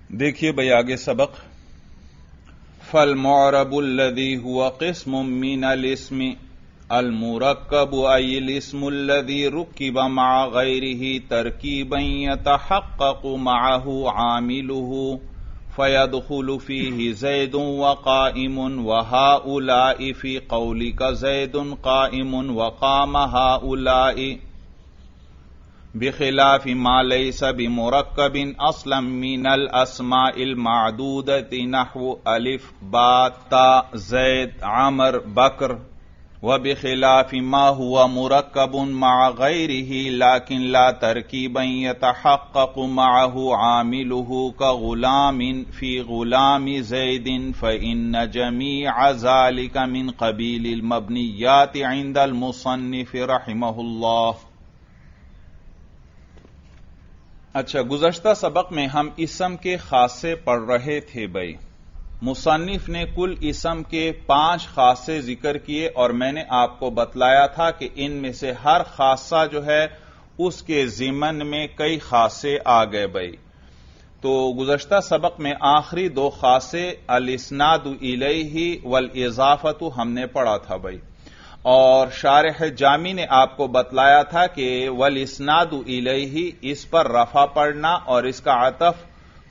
دیکھیے بھائی آگے سبق فالمعرب الذي هو قسم من الاسم المركب أي الاسم الذي ركب مع غيره تركيبا يتحقق معه عامله فيدخل فيه زيد وقائم وهؤلاء في قولك زيد قائم وقام هؤلاء بخلاف ما ليس بمركب اصلا من الاسماء المعدودة نحو الف با تا زید عمر بکر وبخلاف ما هو مركب مع غيره لكن لا تركيبا يتحقق معه عامله كغلام في غلام زيد فإن جميع ذلك من قبيل المبنيات عند المصنف رحمه الله۔ اچھا، گزشتہ سبق میں ہم اسم کے خاصے پڑھ رہے تھے بھائی۔ مصنف نے کل اسم کے 5 خاصے ذکر کیے اور میں نے آپ کو بتلایا تھا کہ ان میں سے ہر خاصہ جو ہے اس کے ضمن میں کئی خاصے آ گئے بھائی۔ تو گزشتہ سبق میں آخری 2 خاصے الاسناد الیہ والاضافۃ ہم نے پڑھا تھا بھائی، اور شارح جامی نے آپ کو بتلایا تھا کہ والاسناد الیہ اس پر رفع پڑھنا اور اس کا عطف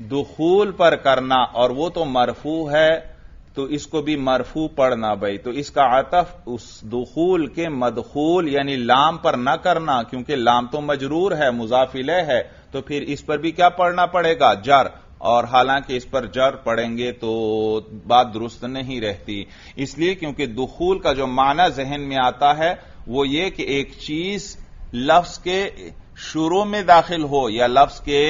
دخول پر کرنا، اور وہ تو مرفوع ہے تو اس کو بھی مرفوع پڑھنا بھائی۔ تو اس کا عطف اس دخول کے مدخول یعنی لام پر نہ کرنا، کیونکہ لام تو مجرور ہے، مضاف الیہ ہے، تو پھر اس پر بھی کیا پڑھنا پڑے گا؟ جر، اور حالانکہ اس پر جر پڑھیں گے تو بات درست نہیں رہتی، اس لیے کیونکہ دخول کا جو معنی ذہن میں آتا ہے وہ یہ کہ ایک چیز لفظ کے شروع میں داخل ہو یا لفظ کے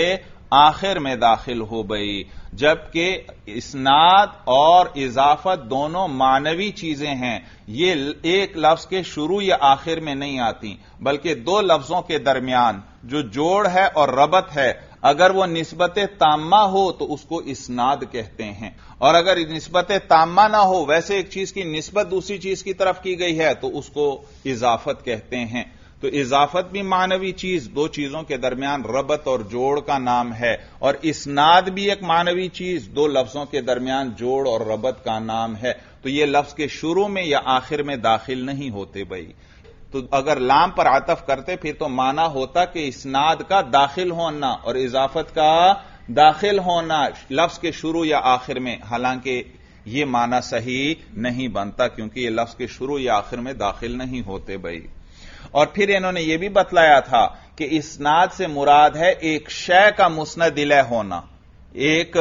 آخر میں داخل ہو بھائی، جبکہ اسناد اور اضافت دونوں معنوی چیزیں ہیں، یہ ایک لفظ کے شروع یا آخر میں نہیں آتی، بلکہ 2 لفظوں کے درمیان جو جوڑ ہے اور ربط ہے، اگر وہ نسبت تامہ ہو تو اس کو اسناد کہتے ہیں، اور اگر نسبت تامہ نہ ہو، ویسے ایک چیز کی نسبت دوسری چیز کی طرف کی گئی ہے تو اس کو اضافت کہتے ہیں۔ تو اضافت بھی معنوی چیز، 2 چیزوں کے درمیان ربط اور جوڑ کا نام ہے، اور اسناد بھی ایک معنوی چیز، 2 لفظوں کے درمیان جوڑ اور ربط کا نام ہے۔ تو یہ لفظ کے شروع میں یا آخر میں داخل نہیں ہوتے بھائی۔ تو اگر لام پر عطف کرتے پھر تو معنی ہوتا کہ اسناد کا داخل ہونا اور اضافت کا داخل ہونا لفظ کے شروع یا آخر میں، حالانکہ یہ معنی صحیح نہیں بنتا کیونکہ یہ لفظ کے شروع یا آخر میں داخل نہیں ہوتے بھائی۔ اور پھر انہوں نے یہ بھی بتلایا تھا کہ اسناد سے مراد ہے ایک شے کا مسند الیہ ہونا، ایک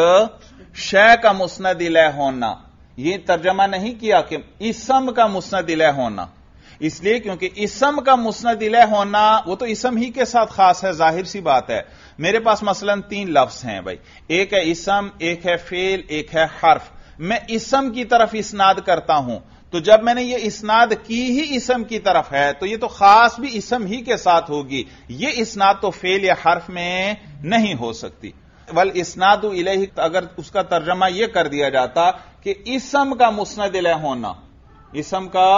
شے کا مسند الیہ ہونا۔ یہ ترجمہ نہیں کیا کہ اسم کا مسند الیہ ہونا، اس لیے کیونکہ اسم کا مسند الیہ ہونا وہ تو اسم ہی کے ساتھ خاص ہے، ظاہر سی بات ہے۔ میرے پاس مثلا 3 لفظ ہیں بھائی، ایک ہے اسم، ایک ہے فعل، ایک ہے حرف۔ میں اسم کی طرف اسناد کرتا ہوں، تو جب میں نے یہ اسناد کی ہی اسم کی طرف ہے تو یہ تو خاص بھی اسم ہی کے ساتھ ہوگی، یہ اسناد تو فعل یا حرف میں نہیں ہو سکتی۔ والاسناد الیہ اگر اس کا ترجمہ یہ کر دیا جاتا کہ اسم کا مسند الیہ ہونا، اسم کا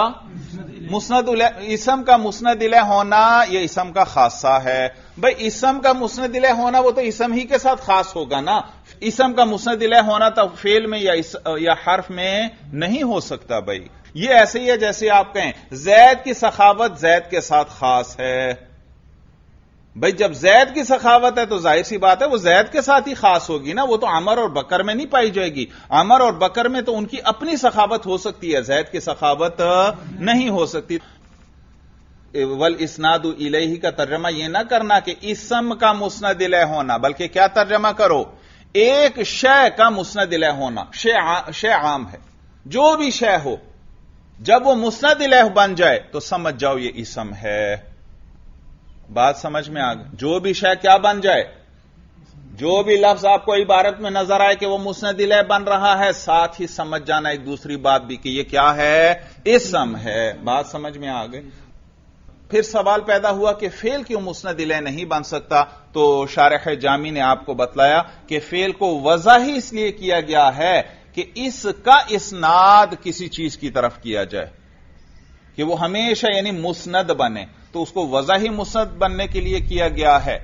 مسند الیہ ہونا یہ اسم کا خاصہ ہے بھائی۔ اسم کا مسند الیہ ہونا وہ تو اسم ہی کے ساتھ خاص ہوگا نا، اسم کا مسند الیہ ہونا تو فعل میں یا حرف میں نہیں ہو سکتا بھائی۔ یہ ایسے ہی ہے جیسے آپ کہیں زید کی سخاوت زید کے ساتھ خاص ہے بھائی، جب زید کی سخاوت ہے تو ظاہر سی بات ہے وہ زید کے ساتھ ہی خاص ہوگی نا، وہ تو عمر اور بکر میں نہیں پائی جائے گی۔ عمر اور بکر میں تو ان کی اپنی سخاوت ہو سکتی ہے، زید کی سخاوت نہیں ہو سکتی۔ والاسناد الیہ کا ترجمہ یہ نہ کرنا کہ اسم کا مسند الیہ ہونا، بلکہ کیا ترجمہ کرو؟ ایک شے کا مسند الیہ ہونا۔ شے عام ہے، جو بھی شے ہو، جب وہ مسند الیہ بن جائے تو سمجھ جاؤ یہ اسم ہے۔ بات سمجھ میں آ گئی؟ جو بھی شے کیا بن جائے، جو بھی لفظ آپ کو عبارت میں نظر آئے کہ وہ مسند الیہ بن رہا ہے، ساتھ ہی سمجھ جانا ایک دوسری بات بھی کہ یہ کیا ہے؟ اسم ہے۔ بات سمجھ میں آ گئی؟ پھر سوال پیدا ہوا کہ فعل کیوں مسند الیہ نہیں بن سکتا؟ تو شارح جامی نے آپ کو بتلایا کہ فعل کو وضع ہی اس لیے کیا گیا ہے کہ اس کا اسناد کسی چیز کی طرف کیا جائے، کہ وہ ہمیشہ یعنی مسند بنے، تو اس کو وضع ہی مسند بننے کے لیے کیا گیا ہے۔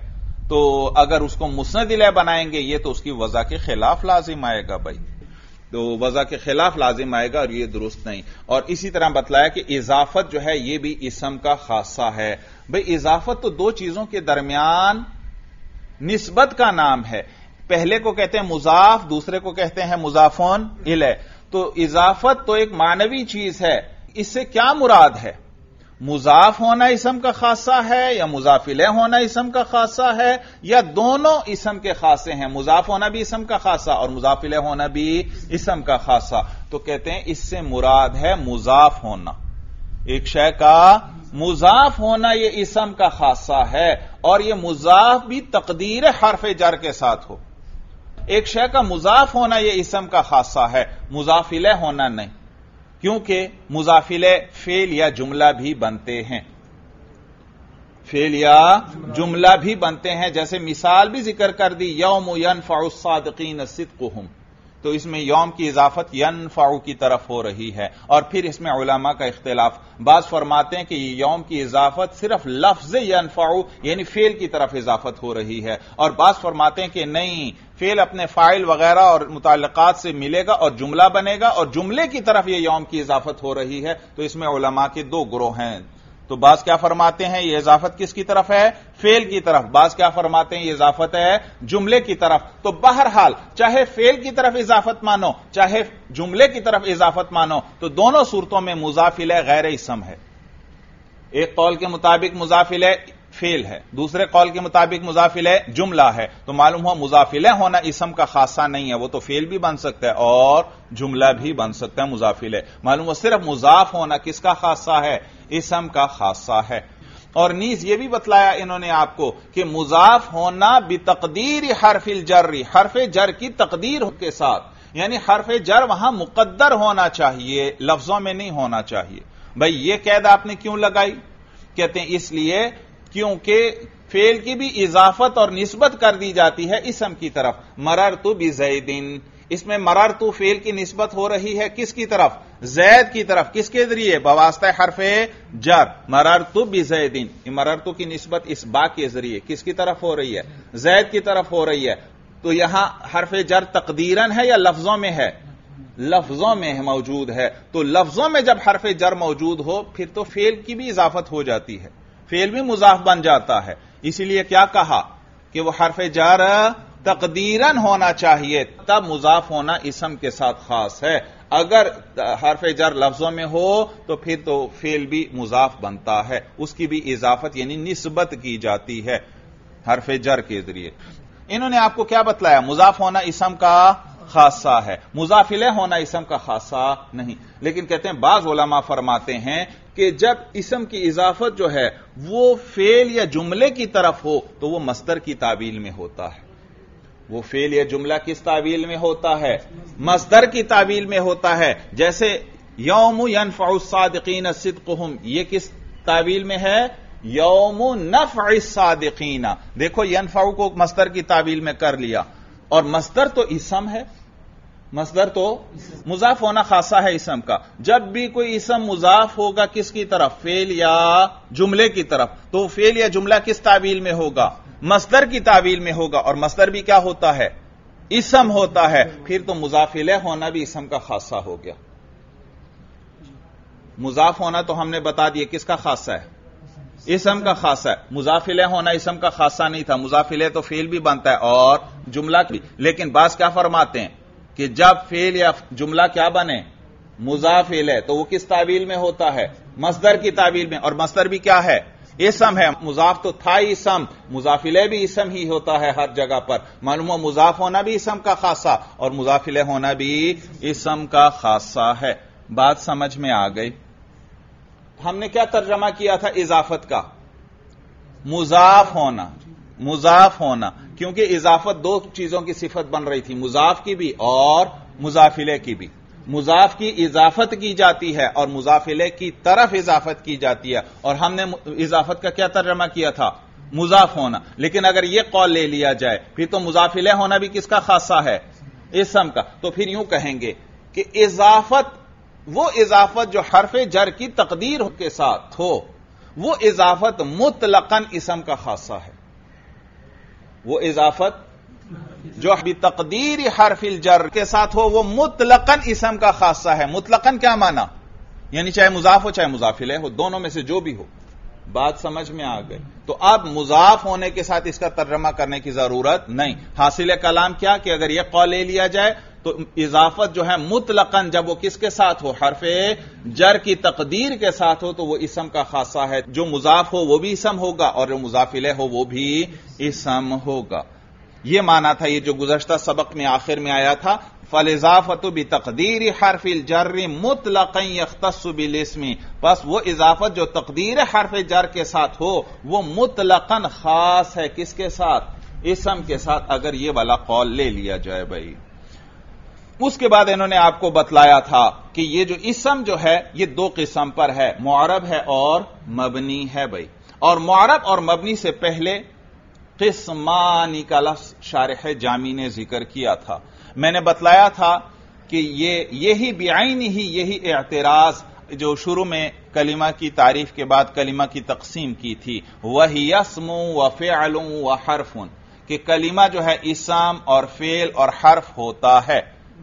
تو اگر اس کو مسند الیہ بنائیں گے یہ تو اس کی وضع کے خلاف لازم آئے گا بھائی، تو وضع کے خلاف لازم آئے گا اور یہ درست نہیں۔ اور اسی طرح بتلایا کہ اضافت جو ہے یہ بھی اسم کا خاصہ ہے۔ بھئی اضافت تو دو چیزوں کے درمیان نسبت کا نام ہے، پہلے کو کہتے ہیں مضاف، دوسرے کو کہتے ہیں مضافون الیہ۔ تو اضافت تو ایک معنوی چیز ہے، اس سے کیا مراد ہے؟ مضاف ہونا اسم کا خاصہ ہے یا مضاف الیہ ہونا اسم کا خاصہ ہے، یا دونوں اسم کے خاصے ہیں، مضاف ہونا بھی اسم کا خاصہ اور مضاف الیہ ہونا بھی اسم کا خاصہ؟ تو کہتے ہیں اس سے مراد ہے مضاف ہونا، ایک شے کا مضاف ہونا یہ اسم کا خاصہ ہے، اور یہ مضاف بھی تقدیر حرف جر کے ساتھ ہو۔ ایک شے کا مضاف ہونا یہ اسم کا خاصہ ہے، مضاف الیہ ہونا نہیں، کیونکہ مضاف الیہ فعل یا جملہ بھی بنتے ہیں، فعل یا جملہ بھی بنتے ہیں، جیسے مثال بھی ذکر کر دی، یوم ینفع الصادقین صدقہم، تو اس میں یوم کی اضافت ینفع کی طرف ہو رہی ہے۔ اور پھر اس میں علماء کا اختلاف، بعض فرماتے ہیں کہ یہ یوم کی اضافت صرف لفظ ینفع یعنی فعل کی طرف اضافت ہو رہی ہے، اور بعض فرماتے ہیں کہ نہیں، فعل اپنے فاعل وغیرہ اور متعلقات سے ملے گا اور جملہ بنے گا، اور جملے کی طرف یہ یوم کی اضافت ہو رہی ہے۔ تو اس میں علماء کے دو گروہ ہیں، تو بعض کیا فرماتے ہیں یہ اضافت کس کی طرف ہے؟ فعل کی طرف، بعض کیا فرماتے ہیں یہ اضافت ہے جملے کی طرف۔ تو بہرحال چاہے فعل کی طرف اضافت مانو چاہے جملے کی طرف اضافت مانو، تو دونوں صورتوں میں مضاف الیہ غیر اسم ہے۔ ایک قول کے مطابق مضاف الیہ فعل ہے، دوسرے قول کے مطابق مضاف الیہ جملہ ہے، تو معلوم ہوا مضاف الیہ ہونا اسم کا خاصہ نہیں ہے، وہ تو فعل بھی بن سکتا ہے اور جملہ بھی بن سکتا ہے مضاف الیہ۔ معلوم ہوا صرف مضاف ہونا کس کا خاصہ ہے؟ اسم کا خاصہ ہے۔ اور نیز یہ بھی بتلایا انہوں نے آپ کو کہ مضاف ہونا بتقدیر حرف الجر، حرف جر کی تقدیر کے ساتھ، یعنی حرف جر وہاں مقدر ہونا چاہیے، لفظوں میں نہیں ہونا چاہیے۔ بھئی یہ قید آپ نے کیوں لگائی؟ کہتے ہیں اس لیے کیونکہ فعل کی بھی اضافت اور نسبت کر دی جاتی ہے اسم کی طرف، مررت بزید، اس میں مررت فعل کی نسبت ہو رہی ہے کس کی طرف؟ زید کی طرف، کس کے ذریعے؟ بواسطہ حرف جر، مررت بزید، مررت کی نسبت اس با کے ذریعے کس کی طرف ہو رہی ہے؟ زید کی طرف ہو رہی ہے۔ تو یہاں حرف جر تقدیراً ہے یا لفظوں میں ہے؟ لفظوں میں موجود ہے، تو لفظوں میں جب حرف جر موجود ہو پھر تو فعل کی بھی اضافت ہو جاتی ہے، فعل بھی مضاف بن جاتا ہے، اسی لیے کیا کہا کہ وہ حرف جر تقدیراً ہونا چاہیے، تب مضاف ہونا اسم کے ساتھ خاص ہے۔ اگر حرف جر لفظوں میں ہو تو پھر تو فعل بھی مضاف بنتا ہے، اس کی بھی اضافت یعنی نسبت کی جاتی ہے حرف جر کے ذریعے۔ انہوں نے آپ کو کیا بتلایا؟ مضاف ہونا اسم کا خاصہ ہے، مضاف الیہ ہونا اسم کا خاصہ نہیں۔ لیکن کہتے ہیں بعض علماء فرماتے ہیں کہ جب اسم کی اضافت جو ہے وہ فعل یا جملے کی طرف ہو تو وہ مصدر کی تعبیل میں ہوتا ہے، وہ فعل یا جملہ کس تعبیل میں ہوتا ہے؟ مصدر کی تعبیل میں ہوتا ہے۔ جیسے یوم ینفع الصادقین صدقہم، یہ کس تعبیل میں ہے؟ یوم نفع الصادقین۔ دیکھو ینفع کو مصدر کی تعبیل میں کر لیا، اور مصدر تو اسم ہے، مصدر تو مضاف ہونا خاصہ ہے اسم کا۔ جب بھی کوئی اسم مضاف ہوگا کس کی طرف؟ فعل یا جملے کی طرف، تو فعل یا جملہ کس تعبیل میں ہوگا؟ مصدر کی تعبیل میں ہوگا، اور مصدر بھی کیا ہوتا ہے؟ اسم ہوتا ہے، پھر تو مضاف الیہ ہونا بھی اسم کا خاصہ ہو گیا۔ مضاف ہونا تو ہم نے بتا دیا کس کا خاصہ ہے؟ اسم کا خاصہ ہے۔ مضاف الیہ ہونا اسم کا خاصہ نہیں تھا، مضاف الیہ تو فعل بھی بنتا ہے اور جملہ بھی۔ لیکن بعض کیا فرماتے ہیں کہ جب فعل یا جملہ کیا بنے؟ مضاف الیہ، تو وہ کس تعبیل میں ہوتا ہے؟ مصدر کی تعبیل میں، اور مصدر بھی کیا ہے؟ اسم ہے۔ مضاف تو تھا اسم، مضاف الیہ بھی اسم ہی ہوتا ہے ہر جگہ پر، معلوم ہو مضاف ہونا بھی اسم کا خاصہ اور مضاف الیہ ہونا بھی اسم کا خاصہ ہے۔ بات سمجھ میں آ گئی؟ ہم نے کیا ترجمہ کیا تھا اضافت کا؟ مضاف ہونا، مضاف ہونا، کیونکہ اضافت دو چیزوں کی صفت بن رہی تھی، مضاف کی بھی اور مضاف الیہ کی بھی۔ مضاف کی اضافت کی جاتی ہے اور مضاف الیہ کی طرف اضافت کی جاتی ہے، اور ہم نے اضافت کا کیا ترجمہ کیا تھا؟ مضاف ہونا۔ لیکن اگر یہ قول لے لیا جائے پھر تو مضاف الیہ ہونا بھی کس کا خاصہ ہے؟ اسم کا۔ تو پھر یوں کہیں گے کہ اضافت، وہ اضافت جو حرف جر کی تقدیر کے ساتھ ہو، وہ اضافت مطلقاً اسم کا خاصہ ہے، وہ اضافت جو بتقدیر حرف الجر کے ساتھ ہو وہ مطلقاً اسم کا خاصہ ہے. مطلقاً کیا معنی؟ یعنی چاہے مضاف ہو چاہے مضاف الیہ ہو، دونوں میں سے جو بھی ہو. بات سمجھ میں آ گئی؟ تو اب مضاف ہونے کے ساتھ اس کا ترجمہ کرنے کی ضرورت نہیں. حاصل کلام کیا کہ اگر یہ قول لے لیا جائے تو اضافت جو ہے مطلقاً جب وہ کس کے ساتھ ہو؟ حرف جر کی تقدیر کے ساتھ ہو تو وہ اسم کا خاصہ ہے. جو مضاف ہو وہ بھی اسم ہوگا اور جو مضاف الیہ ہو وہ بھی اسم ہوگا. یہ مانا تھا یہ جو گزشتہ سبق میں آخر میں آیا تھا فالاضافۃ بتقدیر حرف الجر مطلقا یختص بالاسم. پس وہ اضافت جو تقدیر حرف جر کے ساتھ ہو وہ مطلقاً خاص ہے کس کے ساتھ؟ اسم کے ساتھ، اگر یہ والا قول لے لیا جائے. بھائی اس کے بعد انہوں نے آپ کو بتلایا تھا کہ یہ جو اسم جو ہے یہ دو قسم پر ہے، معرب ہے اور مبنی ہے. بھائی اور معرب اور مبنی سے پہلے قسمانی کا لفظ شارح جامی نے ذکر کیا تھا. میں نے بتلایا تھا کہ یہی بعین ہی یہی اعتراض جو شروع میں کلمہ کی تعریف کے بعد کلمہ کی تقسیم کی تھی، وہی اسم و فعل و حرف، کہ کلمہ جو ہے اسم اور فعل اور حرف ہوتا ہے.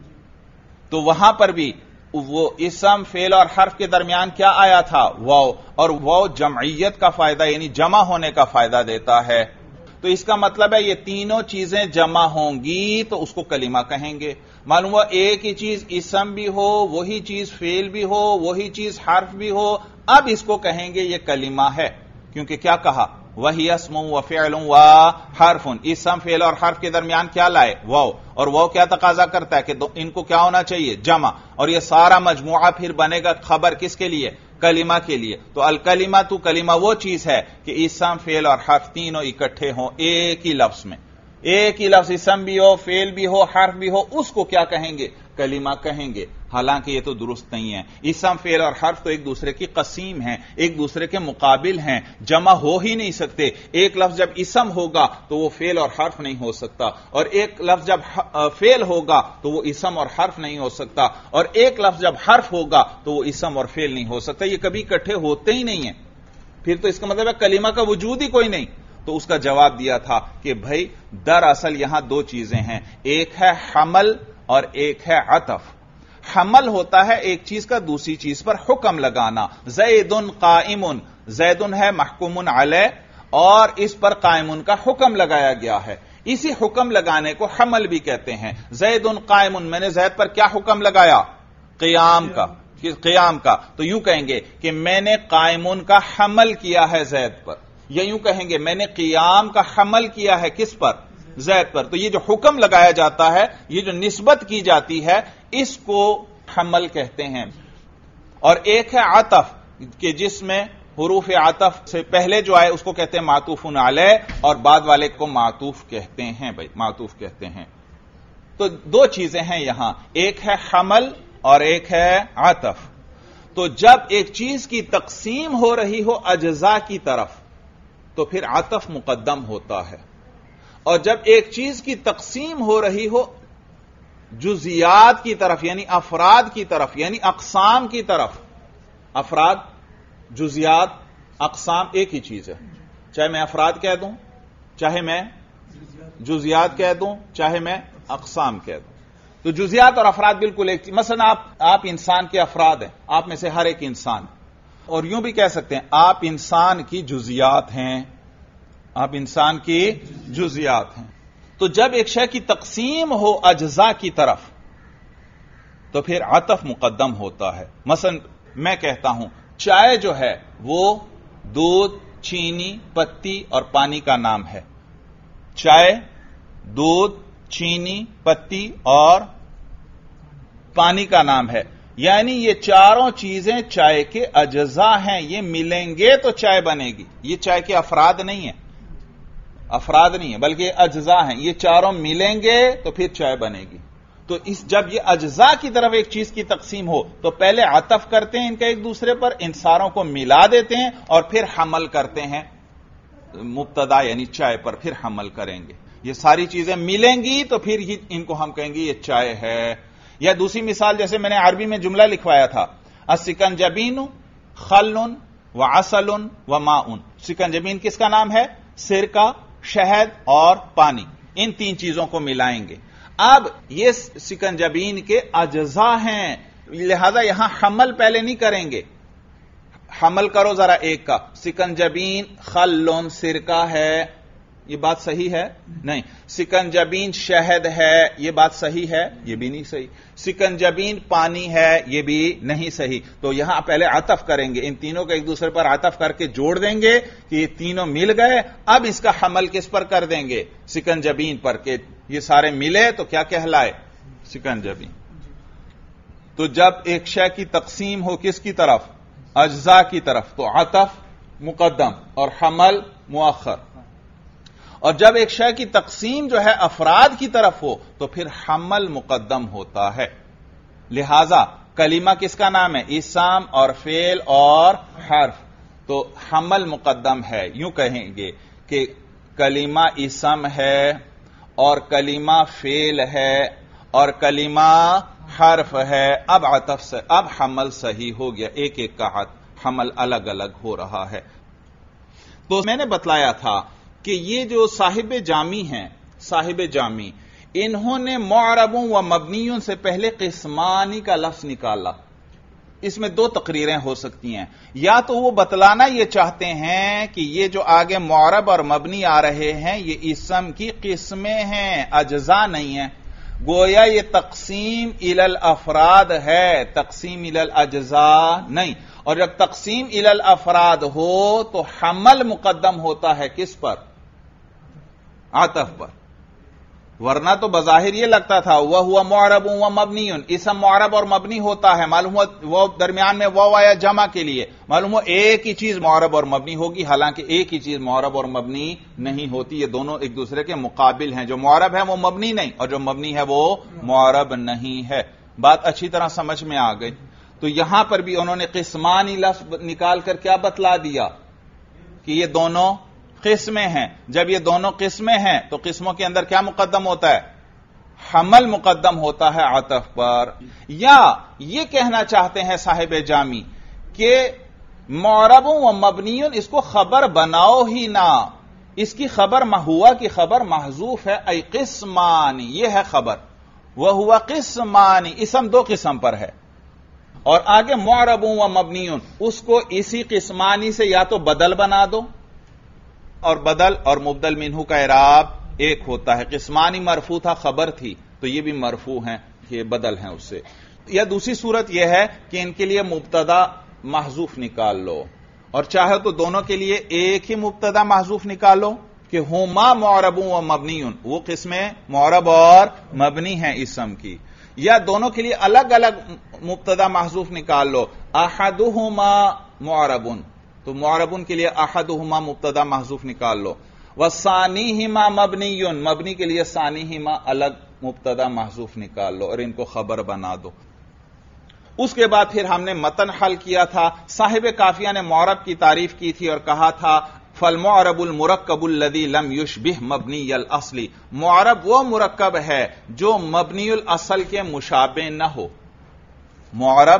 تو وہاں پر بھی وہ اسم فعل اور حرف کے درمیان کیا آیا تھا؟ واو، اور واو جمعیت کا فائدہ یعنی جمع ہونے کا فائدہ دیتا ہے. تو اس کا مطلب ہے یہ تینوں چیزیں جمع ہوں گی تو اس کو کلمہ کہیں گے. معلوم ہوا ایک ہی چیز اسم بھی ہو، وہی چیز فعل بھی ہو، وہی چیز حرف بھی ہو، اب اس کو کہیں گے یہ کلمہ ہے. کیونکہ کیا کہا؟ وہی اسم و فعل و حرف، اسم فعل اور حرف کے درمیان کیا لائے؟ واو، اور واو کیا تقاضا کرتا ہے کہ ان کو کیا ہونا چاہیے؟ جمع. اور یہ سارا مجموعہ پھر بنے گا خبر کس کے لیے؟ کلمہ کے لیے. تو الکلمہ تو کلمہ وہ چیز ہے کہ اسم فعل اور حرف تینوں اکٹھے ہوں ایک ہی لفظ میں. ایک ہی لفظ اسم بھی ہو، فعل بھی ہو، حرف بھی ہو، اس کو کیا کہیں گے؟ کلمہ کہیں گے. حالانکہ یہ تو درست نہیں ہے. اسم فعل اور حرف تو ایک دوسرے کی قسیم ہیں، ایک دوسرے کے مقابل ہیں، جمع ہو ہی نہیں سکتے. ایک لفظ جب اسم ہوگا تو وہ فعل اور حرف نہیں ہو سکتا، اور ایک لفظ جب فعل ہوگا تو وہ اسم اور حرف نہیں ہو سکتا، اور ایک لفظ جب حرف ہوگا تو وہ اسم اور فعل نہیں ہو سکتا. یہ کبھی اکٹھے ہوتے ہی نہیں ہیں. پھر تو اس کا مطلب ہے کلمہ کا وجود ہی کوئی نہیں. تو اس کا جواب دیا تھا کہ بھائی دراصل یہاں دو چیزیں ہیں، ایک ہے حمل اور ایک ہے عطف. حمل ہوتا ہے ایک چیز کا دوسری چیز پر حکم لگانا. زید قائم، زید ہے محکوم علیہ اور اس پر قائم کا حکم لگایا گیا ہے. اسی حکم لگانے کو حمل بھی کہتے ہیں. زید قائم، میں نے زید پر کیا حکم لگایا؟ قیام کا. قیام کا تو یوں کہیں گے کہ میں نے قائم کا حمل کیا ہے زید پر، یا یوں کہیں گے میں نے قیام کا حمل کیا ہے کس پر؟ زید پر. تو یہ جو حکم لگایا جاتا ہے، یہ جو نسبت کی جاتی ہے، اس کو حمل کہتے ہیں. اور ایک ہے عطف کہ جس میں حروف عطف سے پہلے جو آئے اس کو کہتے ہیں معطوف علیہ اور بعد والے کو معطوف کہتے ہیں. بھائی معطوف کہتے ہیں. تو دو چیزیں ہیں یہاں، ایک ہے حمل اور ایک ہے عطف. تو جب ایک چیز کی تقسیم ہو رہی ہو اجزاء کی طرف تو پھر عطف مقدم ہوتا ہے، اور جب ایک چیز کی تقسیم ہو رہی ہو جزیات کی طرف یعنی افراد کی طرف یعنی اقسام کی طرف. افراد، جزیات، اقسام ایک ہی چیز ہے. چاہے میں افراد کہہ دوں، چاہے میں جزیات کہہ دوں، چاہے میں اقسام کہہ دوں. تو جزیات اور افراد بالکل ایک چیز. مثلا آپ انسان کے افراد ہیں، آپ میں سے ہر ایک انسان، اور یوں بھی کہہ سکتے ہیں آپ انسان کی جزیات ہیں. آپ انسان کی جزیات ہیں. تو جب ایک شے کی تقسیم ہو اجزاء کی طرف تو پھر عطف مقدم ہوتا ہے. مثلا میں کہتا ہوں چائے جو ہے وہ دودھ، چینی، پتی اور پانی کا نام ہے. چائے، دودھ، چینی، پتی اور پانی کا نام ہے. یعنی یہ چاروں چیزیں چائے کے اجزاء ہیں، یہ ملیں گے تو چائے بنے گی. یہ چائے کے افراد نہیں ہیں، افراد نہیں ہیں بلکہ اجزاء ہیں. یہ چاروں ملیں گے تو پھر چائے بنے گی. تو جب یہ اجزاء کی طرف ایک چیز کی تقسیم ہو تو پہلے عطف کرتے ہیں ان کا ایک دوسرے پر، ان ساروں کو ملا دیتے ہیں اور پھر حمل کرتے ہیں مبتدا یعنی چائے پر، پھر حمل کریں گے. یہ ساری چیزیں ملیں گی تو پھر ان کو ہم کہیں گے یہ چائے ہے. یا دوسری مثال جیسے میں نے عربی میں جملہ لکھوایا تھا، السکنجبین خل وعسل وماء. سکنجبین کس کا نام ہے؟ سرکہ، شہد اور پانی، ان تین چیزوں کو ملائیں گے۔ اب یہ سکنجبین کے اجزاء ہیں، لہذا یہاں حمل پہلے نہیں کریں گے۔ حمل کرو ذرا ایک کا، سکنجبین خلون سرکہ ہے، یہ بات صحیح ہے؟ نہیں۔ سکنجبین شہد ہے، یہ بات صحیح ہے؟ یہ بھی نہیں صحیح۔ سکنجبین پانی ہے، یہ بھی نہیں صحیح۔ تو یہاں پہلے عطف کریں گے، ان تینوں کو ایک دوسرے پر عطف کر کے جوڑ دیں گے کہ یہ تینوں مل گئے۔ اب اس کا حمل کس پر کر دیں گے؟ سکنجبین پر، کہ یہ سارے ملے تو کیا کہلائے؟ سکنجبین۔ تو جب ایک شے کی تقسیم ہو کس کی طرف؟ اجزاء کی طرف، تو عطف مقدم اور حمل مؤخر۔ اور جب ایک شے کی تقسیم جو ہے افراد کی طرف ہو تو پھر حمل مقدم ہوتا ہے۔ لہذا کلمہ کس کا نام ہے؟ اسم اور فعل اور حرف، تو حمل مقدم ہے۔ یوں کہیں گے کہ کلمہ اسم ہے اور کلمہ فعل ہے اور کلمہ حرف ہے، اب عطف سے اب حمل صحیح ہو گیا، ایک ایک کا حمل الگ الگ ہو رہا ہے۔ تو میں نے بتلایا تھا کہ یہ جو صاحب جامی ہیں، صاحب جامی، انہوں نے معربوں و مبنیوں سے پہلے قسمانی کا لفظ نکالا۔ اس میں دو تقریریں ہو سکتی ہیں، یا تو وہ بتلانا یہ چاہتے ہیں کہ یہ جو آگے معرب اور مبنی آ رہے ہیں یہ اسم کی قسمیں ہیں، اجزاء نہیں ہیں، گویا یہ تقسیم الی الافراد ہے، تقسیم الی الاجزاء نہیں۔ اور جب تقسیم الی الافراد ہو تو حمل مقدم ہوتا ہے کس پر؟ عطف پر۔ ورنہ تو بظاہر یہ لگتا تھا وہ معرب و مبنی، اسم معرب اور مبنی ہوتا ہے، معلوم ہوا وہ درمیان میں وہ آیا جمع کے لیے، معلوم ہوا ایک ہی چیز معرب اور مبنی ہوگی، حالانکہ ایک ہی چیز معرب اور مبنی نہیں ہوتی، یہ دونوں ایک دوسرے کے مقابل ہیں، جو معرب ہے وہ مبنی نہیں اور جو مبنی ہے وہ معرب نہیں ہے۔ بات اچھی طرح سمجھ میں آ گئی۔ تو یہاں پر بھی انہوں نے قسمانی لفظ نکال کر کیا بتلا دیا کہ یہ دونوں قسمیں ہیں۔ جب یہ دونوں قسمیں ہیں تو قسموں کے اندر کیا مقدم ہوتا ہے؟ حمل مقدم ہوتا ہے عطف پر۔ یا یہ کہنا چاہتے ہیں صاحب جامی کہ معربوں و مبنیون اس کو خبر بناؤ ہی نہ، اس کی خبر ہوا کی خبر محذوف ہے، ای قسمانی، یہ ہے خبر، وہ ہوا قسمانی، اسم دو قسم پر ہے، اور آگے معربوں و مبنیون اس کو اسی قسمانی سے یا تو بدل بنا دو، اور بدل اور مبدل منہ کا اعراب ایک ہوتا ہے، قسمانی مرفوع تھا خبر تھی تو یہ بھی مرفوع ہیں، یہ بدل ہیں اس سے۔ یا دوسری صورت یہ ہے کہ ان کے لیے مبتدا محذوف نکال لو، اور چاہے تو دونوں کے لیے ایک ہی مبتدا محذوف نکالو کہ ہما معربوں و مبنیون، وہ قسمیں معرب اور مبنی ہیں اسم کی، یا دونوں کے لیے الگ الگ مبتدا محذوف نکال لو، احدہما معربن، تو معربن کے لیے احدہما مبتدا محذوف نکال لو، وثانیہما مبنیون، مبنی کے لیے ثانیہما الگ مبتدا محذوف نکال لو اور ان کو خبر بنا دو۔ اس کے بعد پھر ہم نے متن حل کیا تھا۔ صاحب کافیہ نے معرب کی تعریف کی تھی اور کہا تھا فالمعرب المرکب الذی لم یشبہ مبنی الاصل، معرب وہ مرکب ہے جو مبنی الاصل کے مشابہ نہ ہو۔ معرب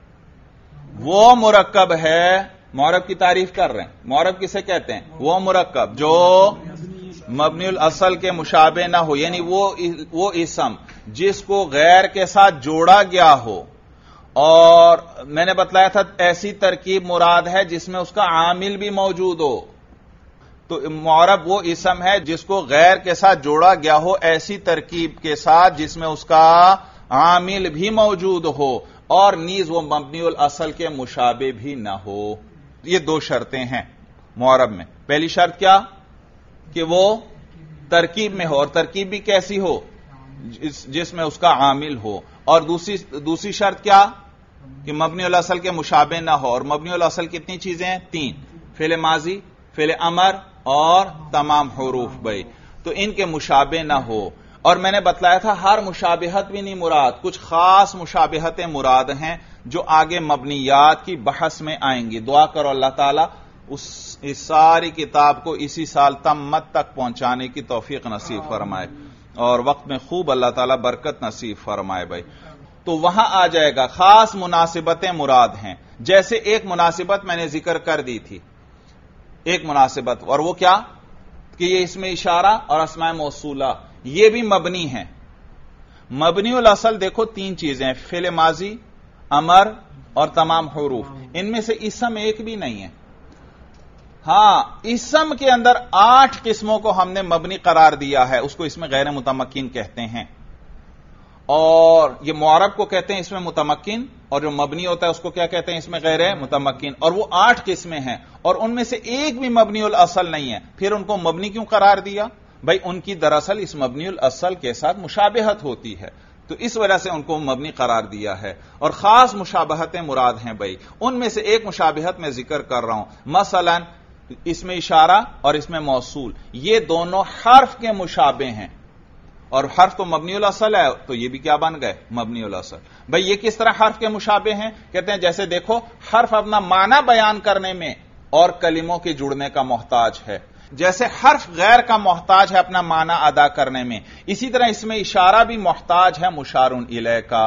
وہ مرکب ہے، معرب کی تعریف کر رہے ہیں، معرب کسے کہتے ہیں؟ وہ مرکب جو مبنی الاصل کے مشابہ نہ ہو، یعنی وہ اسم جس کو غیر کے ساتھ جوڑا گیا ہو، اور میں نے بتلایا تھا ایسی ترکیب مراد ہے جس میں اس کا عامل بھی موجود ہو۔ تو معرب وہ اسم ہے جس کو غیر کے ساتھ جوڑا گیا ہو ایسی ترکیب کے ساتھ جس میں اس کا عامل بھی موجود ہو، اور نیز وہ مبنی الاصل کے مشابہ بھی نہ ہو۔ یہ دو شرطیں ہیں معرب میں۔ پہلی شرط کیا؟ کہ وہ ترکیب میں ہو، اور ترکیب بھی کیسی ہو؟ جس میں اس کا عامل ہو۔ اور دوسری شرط کیا؟ کہ مبنی الاصل کے مشابہ نہ ہو، اور مبنی الاصل کتنی چیزیں ہیں؟ تین، فعل ماضی، فعل امر اور تمام حروف بھائی، تو ان کے مشابہ نہ ہو۔ اور میں نے بتلایا تھا ہر مشابہت بھی نہیں مراد، کچھ خاص مشابہتیں مراد ہیں جو آگے مبنیات کی بحث میں آئیں گی۔ دعا کرو اللہ تعالیٰ اس ساری کتاب کو اسی سال تمت تک پہنچانے کی توفیق نصیب فرمائے، اور وقت میں خوب اللہ تعالیٰ برکت نصیب فرمائے بھائی۔ تو وہاں آ جائے گا خاص مناسبتیں مراد ہیں، جیسے ایک مناسبت میں نے ذکر کر دی تھی، ایک مناسبت، اور وہ کیا کہ یہ اسم اشارہ اور اسماء موصولہ یہ بھی مبنی ہیں. مبنی الاصل دیکھو تین چیزیں ہیں، فعل ماضی، امر اور تمام حروف. ان میں سے اسم ایک بھی نہیں ہے. ہاں، اسم کے اندر 8 قسموں کو ہم نے مبنی قرار دیا ہے، اس کو اس میں غیر متمکن کہتے ہیں. اور یہ معرب کو کہتے ہیں اس میں متمکن، اور جو مبنی ہوتا ہے اس کو کیا کہتے ہیں اس میں غیر متمکن. اور وہ 8 قسمیں ہیں اور ان میں سے ایک بھی مبنی الاصل نہیں ہے. پھر ان کو مبنی کیوں قرار دیا؟ بھائی ان کی دراصل اس مبنی الاصل کے ساتھ مشابہت ہوتی ہے، تو اس وجہ سے ان کو مبنی قرار دیا ہے. اور خاص مشابہتیں مراد ہیں بھائی. ان میں سے ایک مشابہت میں ذکر کر رہا ہوں، مثلا اسم اشارہ اور اسم موصول یہ دونوں حرف کے مشابہ ہیں، اور حرف تو مبنی الاصل ہے، تو یہ بھی کیا بن گئے؟ مبنی الاصل. بھئی یہ کس طرح حرف کے مشابہ ہیں؟ کہتے ہیں جیسے دیکھو حرف اپنا معنی بیان کرنے میں اور کلموں کے جڑنے کا محتاج ہے، جیسے حرف غیر کا محتاج ہے اپنا معنی ادا کرنے میں، اسی طرح اس میں اشارہ بھی محتاج ہے مشار الیہ کا.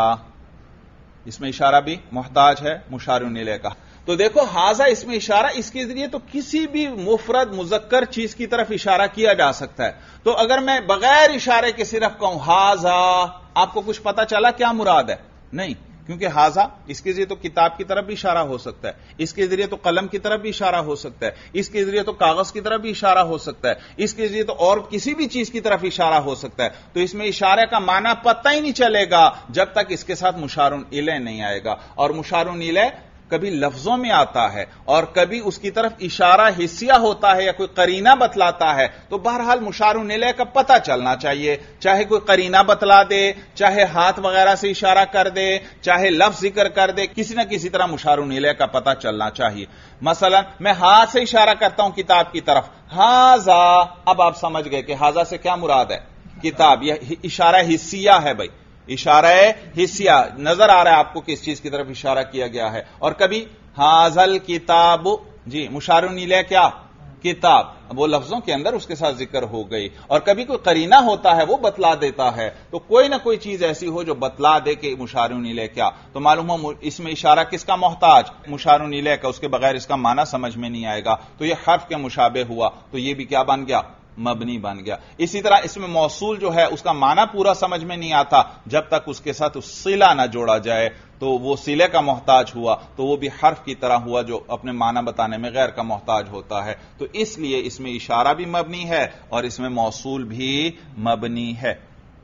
اس میں اشارہ بھی محتاج ہے مشار الیہ کا. تو دیکھو حاذا اس میں اشارہ، اس کے ذریعے تو کسی بھی مفرد مذکر چیز کی طرف اشارہ کیا جا سکتا ہے. تو اگر میں بغیر اشارے کے صرف کہوں حاذا، آپ کو کچھ پتا چلا کیا مراد ہے؟ نہیں، کیونکہ حاذا اس کے ذریعے تو کتاب کی طرف بھی اشارہ ہو سکتا ہے، اس کے ذریعے تو قلم کی طرف بھی اشارہ ہو سکتا ہے، اس کے ذریعے تو کاغذ کی طرف بھی اشارہ ہو سکتا ہے، اس کے ذریعے تو اور کسی بھی چیز کی طرف اشارہ ہو سکتا ہے. تو اس میں اشارے کا معنی پتہ ہی نہیں چلے گا جب تک اس کے ساتھ مشار الیہ نہیں آئے گا. اور مشار الیہ کبھی لفظوں میں آتا ہے اور کبھی اس کی طرف اشارہ حسیہ ہوتا ہے یا کوئی قرینہ بتلاتا ہے. تو بہرحال مشار الیہ کا پتہ چلنا چاہیے، چاہے کوئی قرینہ بتلا دے، چاہے ہاتھ وغیرہ سے اشارہ کر دے، چاہے لفظ ذکر کر دے، کسی نہ کسی طرح مشار الیہ کا پتہ چلنا چاہیے. مثلا میں ہاتھ سے اشارہ کرتا ہوں کتاب کی طرف، حاذا، اب آپ سمجھ گئے کہ حاذا سے کیا مراد ہے؟ کتاب. یہ اشارہ حسیہ ہے بھائی، اشارہ حسیہ. نظر آ رہا ہے آپ کو کس چیز کی طرف اشارہ کیا گیا ہے. اور کبھی حاذل کتاب، جی مشار الیہ کیا؟ کتاب. وہ لفظوں کے اندر اس کے ساتھ ذکر ہو گئی. اور کبھی کوئی قرینہ ہوتا ہے وہ بتلا دیتا ہے. تو کوئی نہ کوئی چیز ایسی ہو جو بتلا دے کہ مشار الیہ کیا، تو معلوم ہو اس میں اشارہ کس کا محتاج؟ مشار الیہ کا. اس کے بغیر اس کا معنی سمجھ میں نہیں آئے گا. تو یہ حرف کے مشابہ ہوا، تو یہ بھی کیا بن گیا؟ مبنی بن گیا. اسی طرح اس میں موصول جو ہے اس کا معنی پورا سمجھ میں نہیں آتا جب تک اس کے ساتھ صلہ نہ جوڑا جائے، تو وہ صلے کا محتاج ہوا، تو وہ بھی حرف کی طرح ہوا جو اپنے معنی بتانے میں غیر کا محتاج ہوتا ہے. تو اس لیے اس میں اشارہ بھی مبنی ہے اور اس میں موصول بھی مبنی ہے.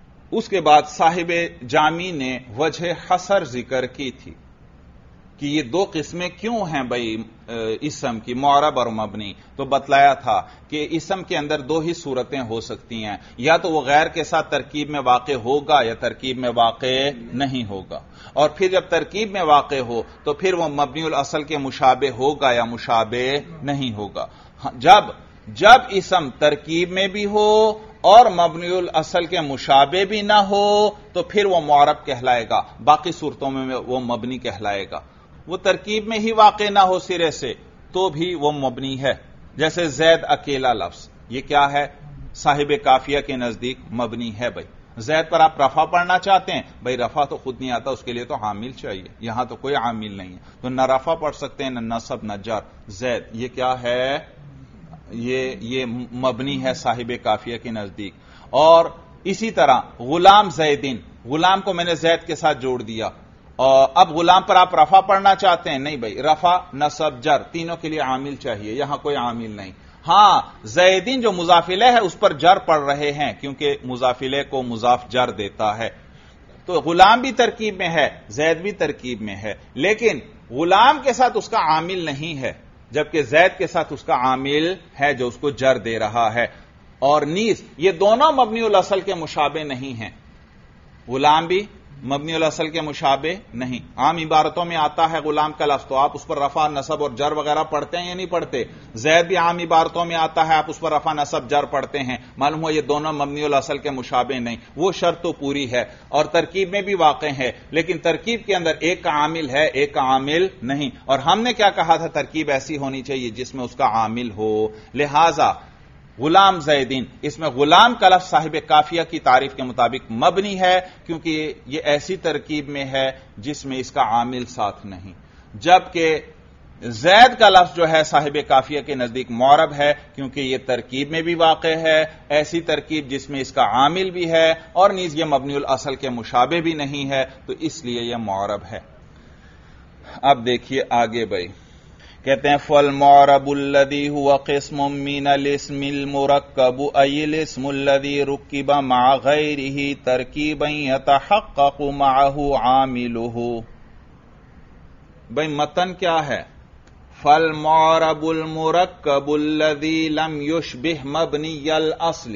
اس کے بعد صاحب جامی نے وجہ حصر ذکر کی تھی کہ یہ 2 قسمیں کیوں ہیں بھائی اسم کی، معرب اور مبنی. تو بتلایا تھا کہ اسم کے اندر 2 ہی صورتیں ہو سکتی ہیں، یا تو وہ غیر کے ساتھ ترکیب میں واقع ہوگا یا ترکیب میں واقع نہیں ہوگا. اور پھر جب ترکیب میں واقع ہو تو پھر وہ مبنی الاصل کے مشابہ ہوگا یا مشابہ نہیں ہوگا. جب اسم ترکیب میں بھی ہو اور مبنی الاصل کے مشابہ بھی نہ ہو تو پھر وہ معرب کہلائے گا، باقی صورتوں میں وہ مبنی کہلائے گا. وہ ترکیب میں ہی واقع نہ ہو سرے سے تو بھی وہ مبنی ہے. جیسے زید اکیلا لفظ، یہ کیا ہے؟ صاحب کافیہ کے نزدیک مبنی ہے. بھائی زید پر آپ رفع پڑھنا چاہتے ہیں، بھائی رفع تو خود نہیں آتا، اس کے لیے تو عامل چاہیے. یہاں تو کوئی عامل نہیں ہے، تو نہ رفع پڑھ سکتے ہیں، نہ نصب نہ جر. زید یہ کیا ہے؟ یہ مبنی ہے صاحب کافیہ کے نزدیک. اور اسی طرح غلام زیدین، غلام کو میں نے زید کے ساتھ جوڑ دیا، اور اب غلام پر آپ رفع پڑھنا چاہتے ہیں، نہیں بھائی رفع نصب جر تینوں کے لیے عامل چاہیے، یہاں کوئی عامل نہیں. ہاں زیدین جو مضاف الیہ ہے اس پر جر پڑھ رہے ہیں کیونکہ مضاف الیہ کو مضاف جر دیتا ہے. تو غلام بھی ترکیب میں ہے، زید بھی ترکیب میں ہے، لیکن غلام کے ساتھ اس کا عامل نہیں ہے، جبکہ زید کے ساتھ اس کا عامل ہے جو اس کو جر دے رہا ہے. اور نیز یہ دونوں مبنی الاصل کے مشابہ نہیں ہیں. غلام بھی مبنی الاصل کے مشابہ نہیں. عام عبارتوں میں آتا ہے غلام کا لفظ تو آپ اس پر رفع نصب اور جر وغیرہ پڑھتے ہیں یا نہیں پڑھتے؟ زید بھی عام عبارتوں میں آتا ہے، آپ اس پر رفع نصب جر پڑھتے ہیں. معلوم ہو یہ دونوں مبنی الاصل کے مشابہ نہیں. وہ شرط تو پوری ہے اور ترکیب میں بھی واقع ہے، لیکن ترکیب کے اندر ایک کا عامل ہے ایک کا عامل نہیں. اور ہم نے کیا کہا تھا؟ ترکیب ایسی ہونی چاہیے جس میں اس کا عامل ہو. لہذا غلام زیدین، اس میں غلام کا لفظ صاحب کافیہ کی تعریف کے مطابق مبنی ہے کیونکہ یہ ایسی ترکیب میں ہے جس میں اس کا عامل ساتھ نہیں. جبکہ زید کا لفظ جو ہے صاحب کافیہ کے نزدیک معرب ہے، کیونکہ یہ ترکیب میں بھی واقع ہے، ایسی ترکیب جس میں اس کا عامل بھی ہے اور نیز یہ مبنی الاصل کے مشابہ بھی نہیں ہے، تو اس لیے یہ معرب ہے۔ اب دیکھیے آگے بھائی، کہتے ہیں فالمعرب الذی هو قسم من الاسم المرکب ای الاسم الذی رکب مع غیرہ ترکیبا یتحقق معه عاملہ۔ بھائی متن کیا ہے؟ فالمعرب المرکب الذی لم یشبہ مبنی الاصل،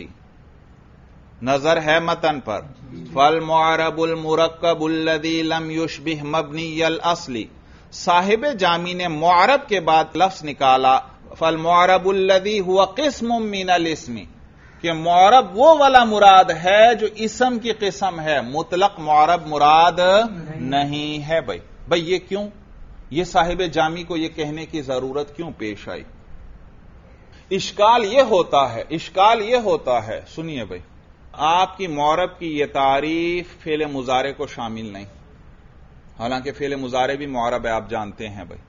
نظر ہے متن پر، فالمعرب المرکب الذی لم یشبہ مبنی الاصل، صاحب جامی نے معرب کے بعد لفظ نکالا فالمعرب الذی هو قسم من الاسم، کہ معرب وہ والا مراد ہے جو اسم کی قسم ہے، مطلق معرب مراد نہیں ہے۔ بھائی یہ کیوں؟ یہ صاحب جامی کو یہ کہنے کی ضرورت کیوں پیش آئی؟ اشکال یہ ہوتا ہے، سنیے بھائی، آپ کی معرب کی یہ تعریف فعل مضارع کو شامل نہیں، حالانکہ فعل مضارع بھی معرب ہے، آپ جانتے ہیں بھائی۔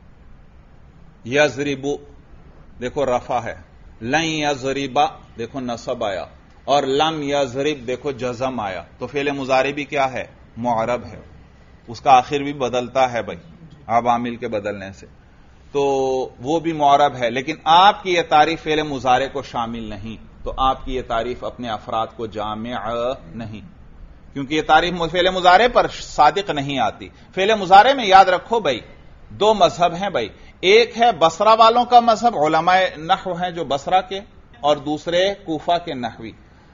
یضربو دیکھو رفع ہے، لن یضربا دیکھو نصب آیا، اور لم یضرب دیکھو جزم آیا، تو فعل مضارع بھی کیا ہے؟ معرب ہے، اس کا آخر بھی بدلتا ہے بھائی عوامل کے بدلنے سے، تو وہ بھی معرب ہے، لیکن آپ کی یہ تعریف فعل مضارع کو شامل نہیں، تو آپ کی یہ تعریف اپنے افراد کو جامع نہیں، کیونکہ یہ تعریف فعل مضارع پر صادق نہیں آتی۔ فعل مضارع میں یاد رکھو بھائی دو مذہب ہیں بھائی، ایک ہے بصرہ والوں کا مذہب، علماء نحو ہیں جو بصرہ کے، اور دوسرے کوفہ کے نحوی۔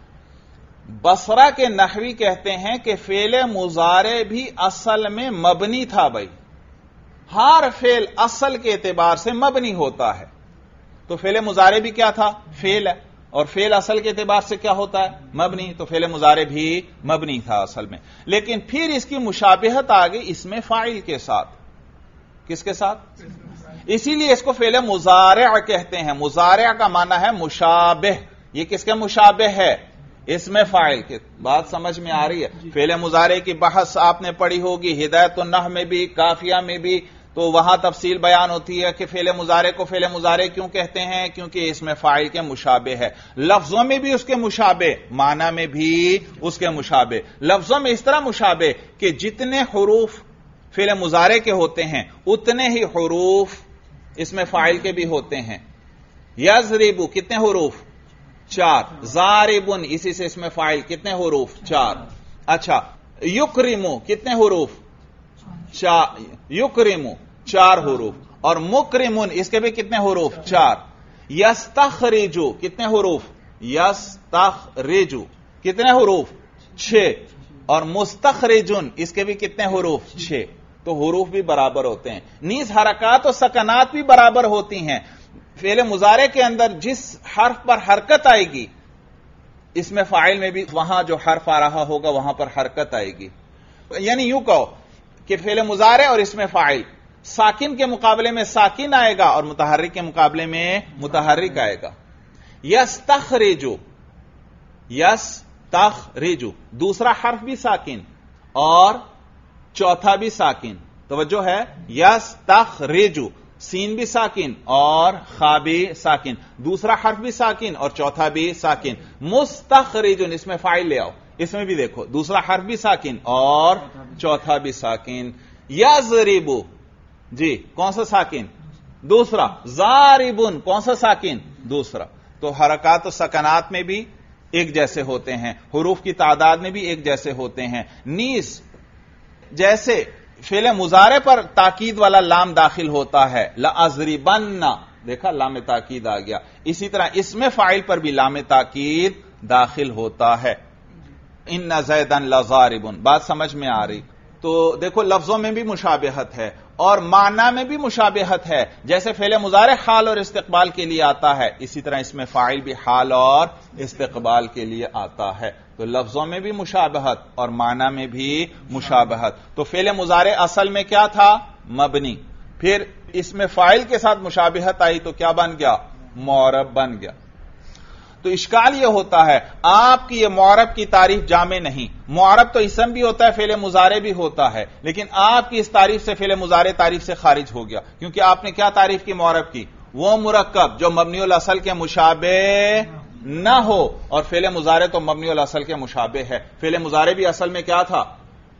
بصرہ کے نحوی کہتے ہیں کہ فعل مضارع بھی اصل میں مبنی تھا بھائی، ہر فعل اصل کے اعتبار سے مبنی ہوتا ہے، تو فعل مضارع بھی کیا تھا؟ فعل ہے، اور فعل اصل کے اعتبار سے کیا ہوتا ہے؟ مبنی، تو فعل مضارع بھی مبنی تھا اصل میں، لیکن پھر اس کی مشابہت آ گئی اس میں فاعل کے ساتھ۔ کس کے ساتھ؟ اسی لیے اس کو فعل مضارع کہتے ہیں، مضارع کا معنی ہے مشابہ، یہ کس کے مشابہ ہے؟ اس میں فاعل کے۔ بات سمجھ میں آ رہی ہے؟ فعل مضارع کی بحث آپ نے پڑھی ہوگی ہدایت النحو میں بھی، کافیہ میں بھی، تو وہاں تفصیل بیان ہوتی ہے کہ فعل مضارع کو فعل مضارع کیوں کہتے ہیں، کیونکہ اس میں فاعل کے مشابہ ہے، لفظوں میں بھی اس کے مشابہ، معنی میں بھی اس کے مشابہ۔ لفظوں میں اس طرح مشابہ کہ جتنے حروف فعل مضارع کے ہوتے ہیں اتنے ہی حروف اس میں فاعل کے بھی ہوتے ہیں۔ یضرب کتنے حروف؟ 4۔ ضاربن اسی سے اس میں فاعل کتنے حروف؟ 4۔ اچھا یکرم کتنے حروف؟ یکرم 4 حروف، اور مکرمن اس کے بھی کتنے حروف؟ 4۔ یستخرج کتنے حروف؟ یستخرج کتنے حروف؟ 6۔ اور مستخرجن اس کے بھی کتنے حروف؟ 6۔ تو حروف بھی برابر ہوتے ہیں، نیز حرکات و سکنات بھی برابر ہوتی ہیں۔ فعل مضارع کے اندر جس حرف پر حرکت آئے گی اس میں فاعل میں بھی وہاں جو حرف آ رہا ہوگا وہاں پر حرکت آئے گی، یعنی یوں کہو کہ فعل مضارع اور اس میں فاعل، ساکن کے مقابلے میں ساکن آئے گا اور متحرک کے مقابلے میں متحرک آئے گا۔ یستخرج دوسرا حرف بھی ساکن اور چوتھا بھی ساکن، توجہ ہے، یستخرج سین بھی ساکن اور خا بھی ساکن، دوسرا حرف بھی ساکن اور چوتھا بھی ساکن۔ مستخرج اس میں فاعل لے آؤ، اس میں بھی دیکھو دوسرا حرف بھی ساکن اور چوتھا بھی ساکن۔ یضرب جی کون سا ساکن؟ دوسرا۔ ضاربن کون سا ساکن؟ دوسرا۔ تو حرکات و سکنات میں بھی ایک جیسے ہوتے ہیں، حروف کی تعداد میں بھی ایک جیسے ہوتے ہیں، نیز جیسے فعل مضارع پر تاکید والا لام داخل ہوتا ہے، لأضربن دیکھا لام تاکید آ گیا، اسی طرح اس میں فاعل پر بھی لام تاکید داخل ہوتا ہے۔ ان زیدن لضاربن، بات سمجھ میں آ رہی؟ تو دیکھو لفظوں میں بھی مشابہت ہے اور معنی میں بھی مشابہت ہے، جیسے فعل مضارع حال اور استقبال کے لیے آتا ہے اسی طرح اس میں فاعل بھی حال اور استقبال کے لیے آتا ہے، تو لفظوں میں بھی مشابہت اور معنی میں بھی مشابہت۔ تو فعل مضارع اصل میں کیا تھا؟ مبنی، پھر اس میں فاعل کے ساتھ مشابہت آئی تو کیا بن گیا؟ معرب بن گیا۔ تو اشکال یہ ہوتا ہے آپ کی یہ معرب کی تعریف جامع نہیں. معرب تو اسم بھی ہوتا ہے، فعل مضارع بھی ہوتا ہے، لیکن آپ کی اس تعریف سے فعل مضارع تعریف سے خارج ہو گیا، کیونکہ آپ نے کیا تعریف کی معرب کی؟ وہ مرکب جو مبنی الاصل کے مشابہ نہ ہو، اور فعل مضارع تو مبنی الاصل کے مشابہ ہے. فعل مضارع بھی اصل میں کیا تھا؟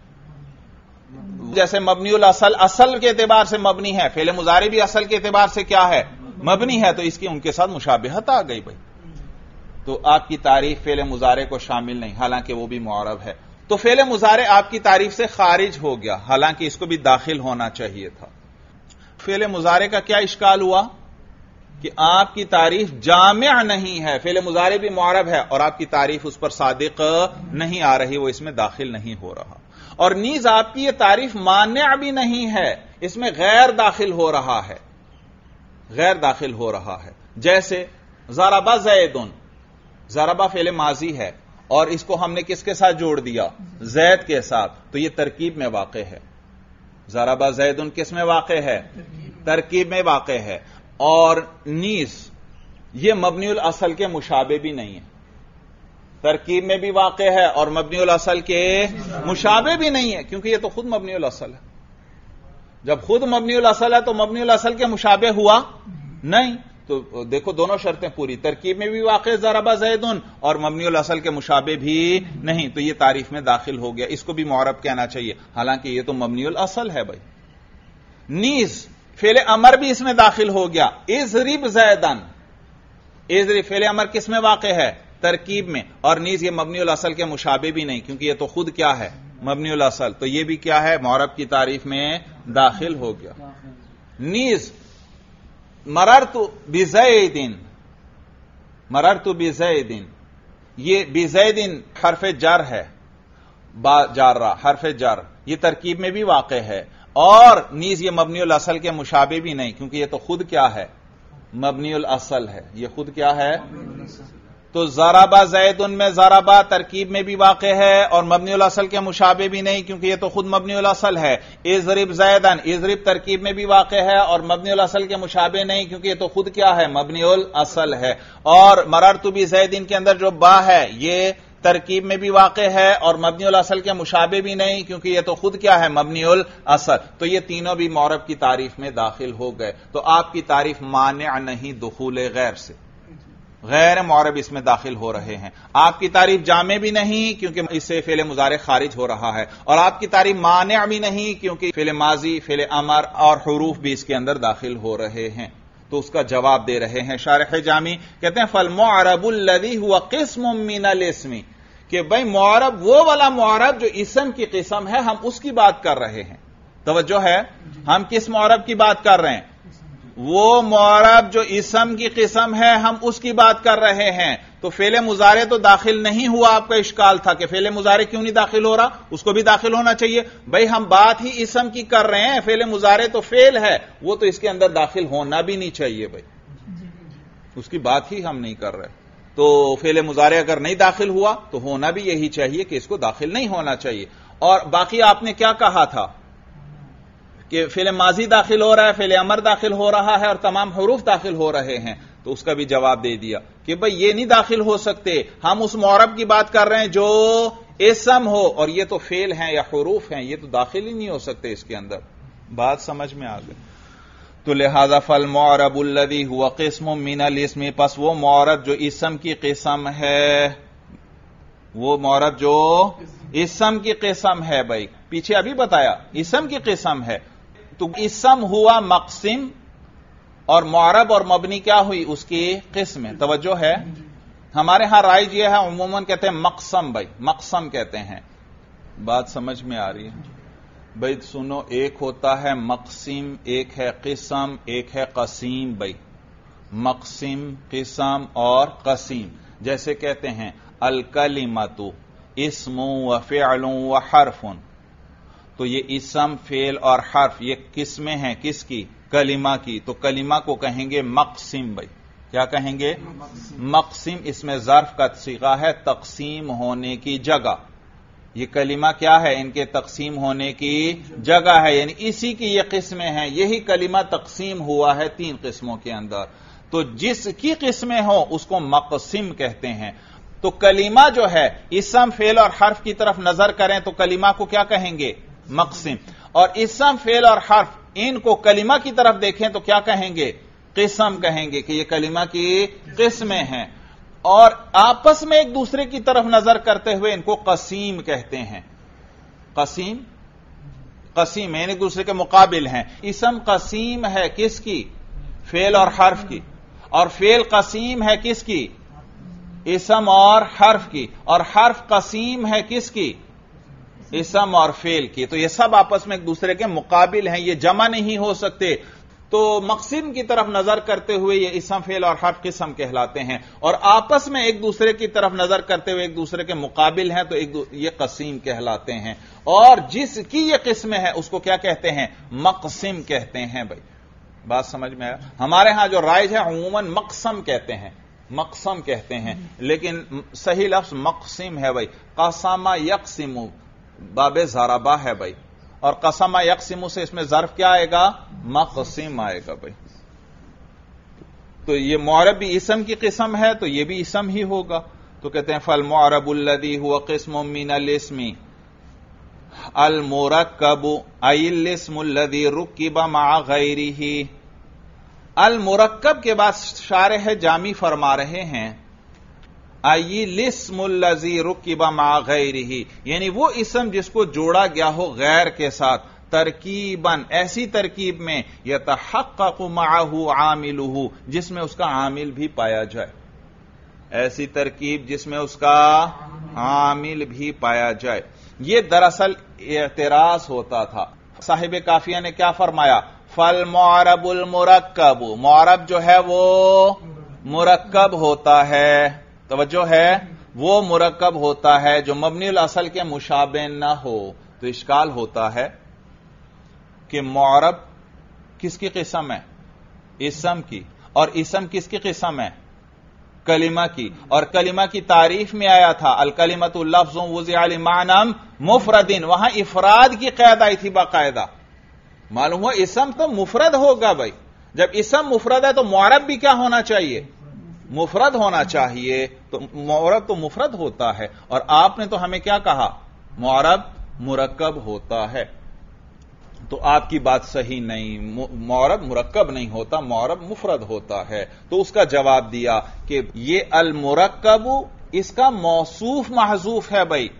جیسے مبنی الاصل اصل کے اعتبار سے مبنی ہے، فعل مضارع بھی اصل کے اعتبار سے کیا ہے؟ مبنی ہے. تو اس کی ان کے ساتھ مشابہت آ گئی بھائی. تو آپ کی تعریف فعل مضارع کو شامل نہیں، حالانکہ وہ بھی معرب ہے. تو فعل مضارع آپ کی تعریف سے خارج ہو گیا، حالانکہ اس کو بھی داخل ہونا چاہیے تھا. فعل مضارع کا کیا اشکال ہوا؟ کہ آپ کی تعریف جامع نہیں ہے. فعل مضارع بھی معرب ہے اور آپ کی تعریف اس پر صادق نہیں آ رہی، وہ اس میں داخل نہیں ہو رہا. اور نیز آپ کی یہ تعریف مانع بھی نہیں ہے، اس میں غیر داخل ہو رہا ہے، غیر داخل ہو رہا ہے. جیسے ضرب زیدن، ضربہ فعل ماضی ہے اور اس کو ہم نے کس کے ساتھ جوڑ دیا؟ زید کے ساتھ. تو یہ ترکیب میں واقع ہے. ضربہ زیدن کس میں واقع ہے؟ ترکیب میں واقع ہے. اور نیز یہ مبنی الاصل کے مشابہ بھی نہیں ہے، ترکیب میں بھی واقع ہے اور مبنی الاصل کے مشابہ بھی نہیں ہے، کیونکہ یہ تو خود مبنی الاصل ہے. جب خود مبنی الاصل ہے تو مبنی الاصل کے مشابہ ہوا نہیں. تو دیکھو دونوں شرطیں پوری، ترکیب میں بھی واقع ضرب زیدن اور مبنی الاصل کے مشابہ بھی نہیں، تو یہ تعریف میں داخل ہو گیا. اس کو بھی معرب کہنا چاہیے، حالانکہ یہ تو مبنی الاصل ہے بھائی. نیز فعل امر بھی اس میں داخل ہو گیا. اضرب زیدن، اضرب فعل امر کس میں واقع ہے؟ ترکیب میں. اور نیز یہ مبنی الاصل کے مشابہ بھی نہیں، کیونکہ یہ تو خود کیا ہے؟ مبنی الاصل. تو یہ بھی کیا ہے؟ معرب کی تعریف میں داخل ہو گیا. نیز مررت بزید، مررت بزید، یہ بزید حرف جر ہے، با جارہ حرف جر، یہ ترکیب میں بھی واقع ہے. اور نیز یہ مبنی الاصل کے مشابہ بھی نہیں، کیونکہ یہ تو خود کیا ہے؟ مبنی الاصل ہے. یہ خود کیا ہے؟ تو ضربہ زیدن میں ضربہ ترکیب میں بھی واقع ہے اور مبنی الاصل کے مشابہ بھی نہیں، کیونکہ یہ تو خود مبنی الاصل ہے. اضرب زیدن، اضرب ترکیب میں بھی واقع ہے اور مبنی الاصل کے مشابہ نہیں، کیونکہ یہ تو خود کیا ہے؟ مبنی الاصل ہے. اور مررت بزیدن کے اندر جو با ہے یہ ترکیب میں بھی واقع ہے اور مبنی الاصل کے مشابہ بھی نہیں، کیونکہ یہ تو خود کیا ہے؟ مبنی الاصل. تو یہ تینوں بھی معرب کی تعریف میں داخل ہو گئے. تو آپ کی تعریف مانع نہیں دخول غیر سے، غیر معرب اس میں داخل ہو رہے ہیں. آپ کی تعریف جامع بھی نہیں، کیونکہ اس سے فعل مضارع خارج ہو رہا ہے. اور آپ کی تعریف مانع بھی نہیں، کیونکہ فعل ماضی، فعل امر اور حروف بھی اس کے اندر داخل ہو رہے ہیں. تو اس کا جواب دے رہے ہیں شارح جامی، کہتے ہیں فالمعرب الذی هو قسم من الاسم، کہ بھئی معرب وہ والا معرب جو اسم کی قسم ہے، ہم اس کی بات کر رہے ہیں. توجہ ہے، ہم کس معرب کی بات کر رہے ہیں؟ وہ معرب جو اسم کی قسم ہے، ہم اس کی بات کر رہے ہیں. تو فعل مضارع تو داخل نہیں ہوا. آپ کا اشکال تھا کہ فعل مضارع کیوں نہیں داخل ہو رہا؟ اس کو بھی داخل ہونا چاہیے. بھئی ہم بات ہی اسم کی کر رہے ہیں، فعل مضارع تو فعل ہے، وہ تو اس کے اندر داخل ہونا بھی نہیں چاہیے. بھئی اس کی بات ہی ہم نہیں کر رہے. تو فعل مضارع اگر نہیں داخل ہوا تو ہونا بھی یہی چاہیے کہ اس کو داخل نہیں ہونا چاہیے. اور باقی آپ نے کیا کہا تھا کہ فعل ماضی داخل ہو رہا ہے، فعل امر داخل ہو رہا ہے اور تمام حروف داخل ہو رہے ہیں. تو اس کا بھی جواب دے دیا کہ بھئی یہ نہیں داخل ہو سکتے، ہم اس معرب کی بات کر رہے ہیں جو اسم ہو، اور یہ تو فعل ہیں یا حروف ہیں، یہ تو داخل ہی نہیں ہو سکتے اس کے اندر. بات سمجھ میں آ گئی. تو لہذا فالمعرب الذی هو قسم من الاسم، پس وہ معرب جو اسم کی قسم ہے، وہ معرب جو اسم کی قسم ہے. بھائی پیچھے ابھی بتایا اسم کی قسم ہے، تو اسم ہوا مقسم اور معرب اور مبنی کیا ہوئی؟ اس کی قسم ہے. توجہ ہے، ہمارے ہاں رائج یہ ہے، عموماً کہتے ہیں مقسم. بھائی مقسم کہتے ہیں. بات سمجھ میں آ رہی ہے؟ بھائی سنو، ایک ہوتا ہے مقسم، ایک ہے قسم، ایک ہے قسیم. بھائی مقسم، قسم اور قسیم. جیسے کہتے ہیں الکلمۃ اسم و فعل و حرف، تو یہ اسم، فعل اور حرف یہ قسمیں ہیں کس کی؟ کلمہ کی. تو کلمہ کو کہیں گے مقسم. بھائی کیا کہیں گے؟ مقسم. اس میں ظرف کا صیغہ ہے تقسیم ہونے کی جگہ. یہ کلمہ کیا ہے؟ ان کے تقسیم ہونے کی جگہ ہے، یعنی اسی کی یہ قسمیں ہیں. یہی کلمہ تقسیم ہوا ہے 3 قسموں کے اندر. تو جس کی قسمیں ہوں اس کو مقسم کہتے ہیں. تو کلمہ جو ہے اسم فعل اور حرف کی طرف نظر کریں تو کلمہ کو کیا کہیں گے؟ مقسم. اور اسم فعل اور حرف ان کو کلمہ کی طرف دیکھیں تو کیا کہیں گے؟ قسم کہیں گے کہ یہ کلمہ کی قسمیں ہیں. اور آپس میں ایک دوسرے کی طرف نظر کرتے ہوئے ان کو قسیم کہتے ہیں. قسیم یعنی ایک دوسرے کے مقابل ہیں. اسم قسیم ہے کس کی؟ فعل اور حرف کی. اور فعل قسیم ہے کس کی؟ اسم اور حرف کی. اور حرف قسیم ہے کس کی؟ اسم اور فعل کی. تو یہ سب آپس میں ایک دوسرے کے مقابل ہیں، یہ جمع نہیں ہو سکتے. تو مقسم کی طرف نظر کرتے ہوئے یہ اسم فعل اور حرف قسم کہلاتے ہیں، اور آپس میں ایک دوسرے کی طرف نظر کرتے ہوئے ایک دوسرے کے مقابل ہیں تو یہ قسیم کہلاتے ہیں. اور جس کی یہ قسمیں ہیں اس کو کیا کہتے ہیں؟ مقسم کہتے ہیں. بھائی بات سمجھ میں آیا؟ ہمارے ہاں جو رائج ہے عموماً مقسم کہتے ہیں، مقسم کہتے ہیں، لیکن صحیح لفظ مقسم ہے. بھائی قسم یقسم باب ضربہ ہے. بھائی اور قسم یقسم سے اس میں ظرف کیا آئے گا؟ مقسم آئے گا. بھائی تو یہ معرب بھی اسم کی قسم ہے تو یہ بھی اسم ہی ہوگا. تو کہتے ہیں فالمعرب الذی هو قسم من الاسم المرکب ای الاسم الذی رکب مع غیرہ. المرکب کے بعد شارح جامی فرما رہے ہیں ای الاسم الذی رکب مع غیرہ، یعنی وہ اسم جس کو جوڑا گیا ہو غیر کے ساتھ، ترکیباً ایسی ترکیب میں یتحقق معہ عاملہ جس میں اس کا عامل بھی پایا جائے. ایسی ترکیب جس میں اس کا عامل بھی پایا جائے. یہ دراصل اعتراض ہوتا تھا. صاحب کافیہ نے کیا فرمایا؟ فالمعرب المرکب، معرب جو ہے وہ مرکب ہوتا ہے. توجہ ہے، وہ مرکب ہوتا ہے جو مبنی الاصل کے مشابہ نہ ہو. تو اشکال ہوتا ہے کہ معرب کس کی قسم ہے؟ اسم کی. اور اسم کس کی قسم ہے؟ کلمہ کی. اور کلمہ کی تعریف میں آیا تھا الکلمۃ لفظ وضع لمعنی مفرد، وہاں افراد کی قید آئی تھی باقاعدہ. معلوم ہوا اسم تو مفرد ہوگا. بھائی جب اسم مفرد ہے تو معرب بھی کیا ہونا چاہیے؟ مفرد ہونا چاہیے. تو معرب تو مفرد ہوتا ہے، اور آپ نے تو ہمیں کیا کہا؟ معرب مرکب ہوتا ہے. تو آپ کی بات صحیح نہیں، معرب مرکب نہیں ہوتا، معرب مفرد ہوتا ہے. تو اس کا جواب دیا کہ یہ المرکب اس کا موصوف محذوف ہے. بھائی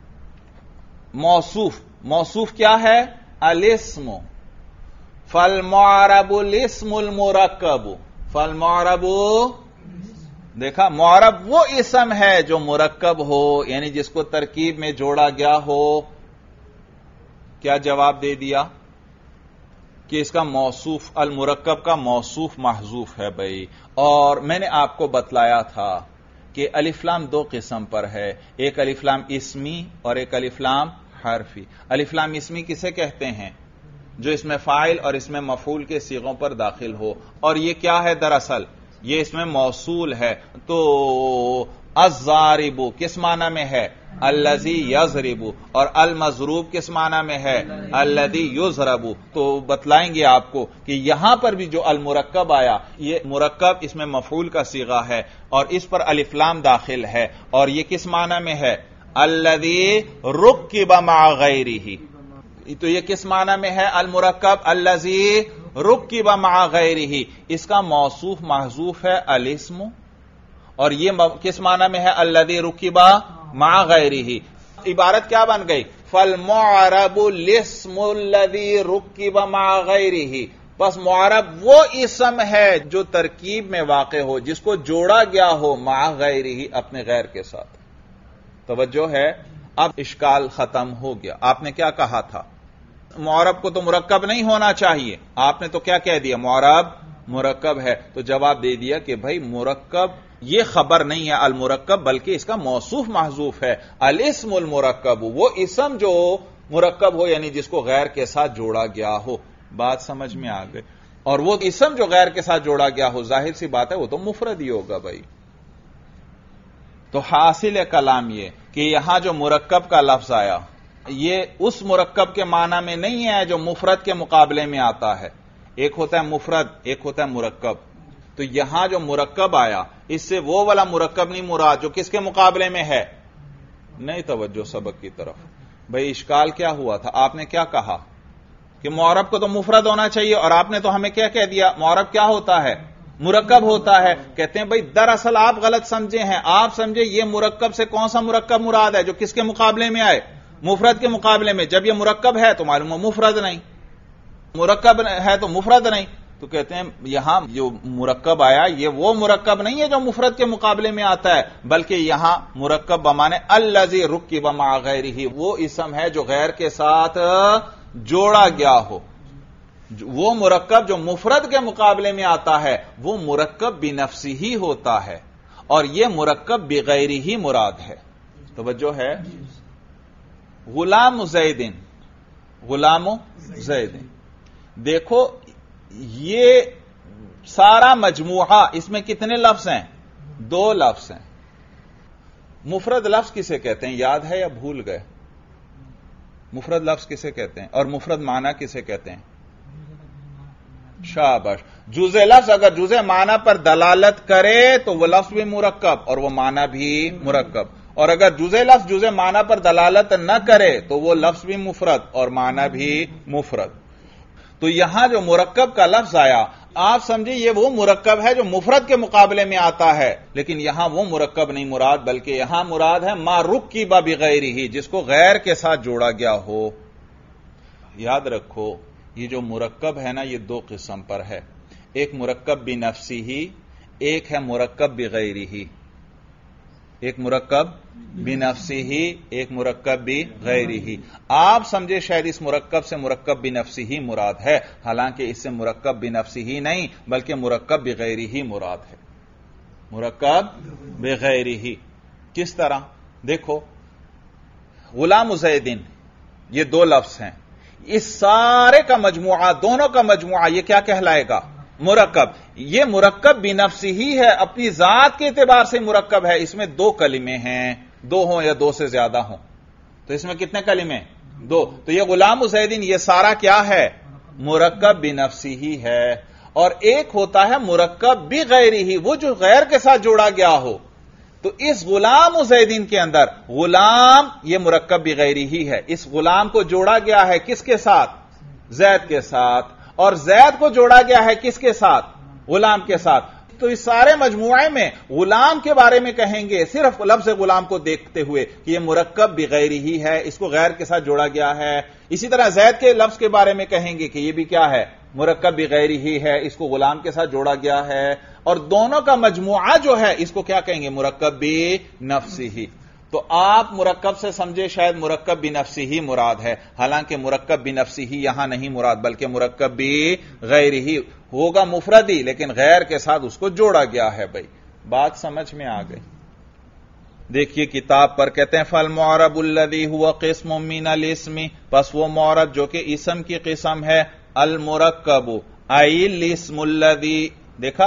موصوف کیا ہے؟ الاسم. فالمعرب الاسم المرکب. فالمعرب، دیکھا، معرب وہ اسم ہے جو مرکب ہو، یعنی جس کو ترکیب میں جوڑا گیا ہو. کیا جواب دے دیا؟ کہ اس کا موصوف المرکب کا موصوف محذوف ہے. بھائی اور میں نے آپ کو بتلایا تھا کہ الف لام دو قسم پر ہے، ایک الف لام اسمی اور ایک الف لام حرفی. الف لام اسمی کسے کہتے ہیں؟ جو اس میں فاعل اور اس میں مفعول کے صیغوں پر داخل ہو. اور یہ کیا ہے؟ دراصل یہ اس میں موصول ہے. تو الضارب کس معنی میں ہے؟ الذی یضرب. اور المضروب کس معنی میں ہے؟ الذی یضرب. تو بتلائیں گے آپ کو کہ یہاں پر بھی جو المرکب آیا، یہ مرکب اس میں مفعول کا صیغہ ہے اور اس پر الف لام داخل ہے. اور یہ کس معنی میں ہے؟ الذی رکب مع غیرہ. تو یہ کس معنی میں ہے؟ المرکب الذی رکب مع غیرہ. اس کا موصوف محذوف ہے الاسم، اور یہ کس معنی میں ہے؟ الذی رکب مع غیرہ. عبارت کیا بن گئی؟ فالمعرب الاسم الذی رکب مع غیرہ. بس معرب وہ اسم ہے جو ترکیب میں واقع ہو، جس کو جوڑا گیا ہو مع غیرہ، اپنے غیر کے ساتھ. توجہ ہے؟ اب اشکال ختم ہو گیا. آپ نے کیا کہا تھا؟ معرب کو تو مرکب نہیں ہونا چاہیے. آپ نے تو کیا کہہ دیا؟ معرب مرکب ہے. تو جواب دے دیا کہ بھائی مرکب یہ خبر نہیں ہے المرکب، بلکہ اس کا موصوف محذوف ہے. الاسم المرکب وہ اسم جو مرکب ہو، یعنی جس کو غیر کے ساتھ جوڑا گیا ہو. بات سمجھ میں آ گئی؟ اور وہ اسم جو غیر کے ساتھ جوڑا گیا ہو، ظاہر سی بات ہے وہ تو مفرد ہی ہوگا. بھائی تو حاصل کلام یہ کہ یہاں جو مرکب کا لفظ آیا، یہ اس مرکب کے معنی میں نہیں ہے جو مفرد کے مقابلے میں آتا ہے. ایک ہوتا ہے مفرد، ایک ہوتا ہے مرکب. تو یہاں جو مرکب آیا اس سے وہ والا مرکب نہیں مراد جو کس کے مقابلے میں ہے. نہیں توجہ سبق کی طرف. بھئی اشکال کیا ہوا تھا؟ آپ نے کیا کہا کہ معرب کو تو مفرد ہونا چاہیے، اور آپ نے تو ہمیں کیا کہہ دیا معرب کیا ہوتا ہے؟ مرکب ہوتا ہے. کہتے ہیں بھئی دراصل آپ غلط سمجھے ہیں. آپ سمجھے یہ مرکب سے کون سا مرکب مراد ہے جو کس کے مقابلے میں آئے؟ مفرد کے مقابلے میں. جب یہ مرکب ہے تو معلوم ہے مفرد نہیں، مرکب ہے تو مفرد نہیں. تو کہتے ہیں یہاں جو مرکب آیا یہ وہ مرکب نہیں ہے جو مفرد کے مقابلے میں آتا ہے، بلکہ یہاں مرکب بمانے الذی رکب مع غیرہ، وہ اسم ہے جو غیر کے ساتھ جوڑا گیا ہو. وہ مرکب جو مفرد کے مقابلے میں آتا ہے وہ مرکب بنفسی ہی ہوتا ہے، اور یہ مرکب بغیرہ ہی مراد ہے. توجہ ہے. غلام زیدن، غلام زیدن، دیکھو یہ سارا مجموعہ اس میں کتنے لفظ ہیں؟ 2 لفظ ہیں. مفرد لفظ کسے کہتے ہیں؟ یاد ہے یا بھول گئے؟ مفرد لفظ کسے کہتے ہیں اور مفرد معنی کسے کہتے ہیں؟ شاباش. جزء لفظ اگر جزء معنی پر دلالت کرے تو وہ لفظ بھی مرکب اور وہ معنی بھی مرکب، اور اگر جزء لفظ جزء معنی پر دلالت نہ کرے تو وہ لفظ بھی مفرد اور معنی بھی مفرد. تو یہاں جو مرکب کا لفظ آیا آپ سمجھے یہ وہ مرکب ہے جو مفرد کے مقابلے میں آتا ہے، لیکن یہاں وہ مرکب نہیں مراد، بلکہ یہاں مراد ہے ما رکب بغیرہ، جس کو غیر کے ساتھ جوڑا گیا ہو. یاد رکھو یہ جو مرکب ہے نا یہ 2 قسم پر ہے. ایک مرکب بنفسہ، ایک ہے مرکب بغیرہ. ایک مرکب بنفسہ، ایک مرکب بغیرہ. آپ سمجھے شاید اس مرکب سے مرکب بنفسہ مراد ہے، حالانکہ اس سے مرکب بنفسہ نہیں بلکہ مرکب بغیرہ مراد ہے. مرکب بغیرہ کس طرح؟ دیکھو غلام زیدن یہ 2 لفظ ہیں، اس سارے کا مجموعہ، دونوں کا مجموعہ یہ کیا کہلائے گا؟ مرکب. یہ مرکب بنفسہ ہی ہے، اپنی ذات کے اعتبار سے مرکب ہے. اس میں 2 کلمے ہیں، 2 ہوں یا 2 سے زیادہ ہوں تو اس میں کتنے کلمے؟ 2. تو یہ غلام زیدن یہ سارا کیا ہے؟ مرکب بنفسہ ہی ہے. اور ایک ہوتا ہے مرکب بغیرہ، وہ جو غیر کے ساتھ جوڑا گیا ہو. تو اس غلام زیدن کے اندر غلام یہ مرکب بغیرہ ہی ہے. اس غلام کو جوڑا گیا ہے کس کے ساتھ؟ زید کے ساتھ. اور زید کو جوڑا گیا ہے کس کے ساتھ؟ غلام کے ساتھ. تو اس سارے مجموعے میں غلام کے بارے میں کہیں گے صرف لفظ غلام کو دیکھتے ہوئے کہ یہ مرکب بغیرہ ہی ہے، اس کو غیر کے ساتھ جوڑا گیا ہے. اسی طرح زید کے لفظ کے بارے میں کہیں گے کہ یہ بھی کیا ہے؟ مرکب بغیرہ ہی ہے، اس کو غلام کے ساتھ جوڑا گیا ہے. اور دونوں کا مجموعہ جو ہے اس کو کیا کہیں گے؟ مرکب بنفسہ. تو آپ مرکب سے سمجھے شاید مرکب بنفسہ ہی مراد ہے، حالانکہ مرکب بنفسہ ہی یہاں نہیں مراد بلکہ مرکب بغیرہ ہی ہوگا، مفردی لیکن غیر کے ساتھ اس کو جوڑا گیا ہے. بھائی بات سمجھ میں آ گئی؟ دیکھیے کتاب پر کہتے ہیں فالمعرب الذی هو قسم من الاسم، پس وہ معرب جو کہ اسم کی قسم ہے، المرکب ای الاسم الذی. دیکھا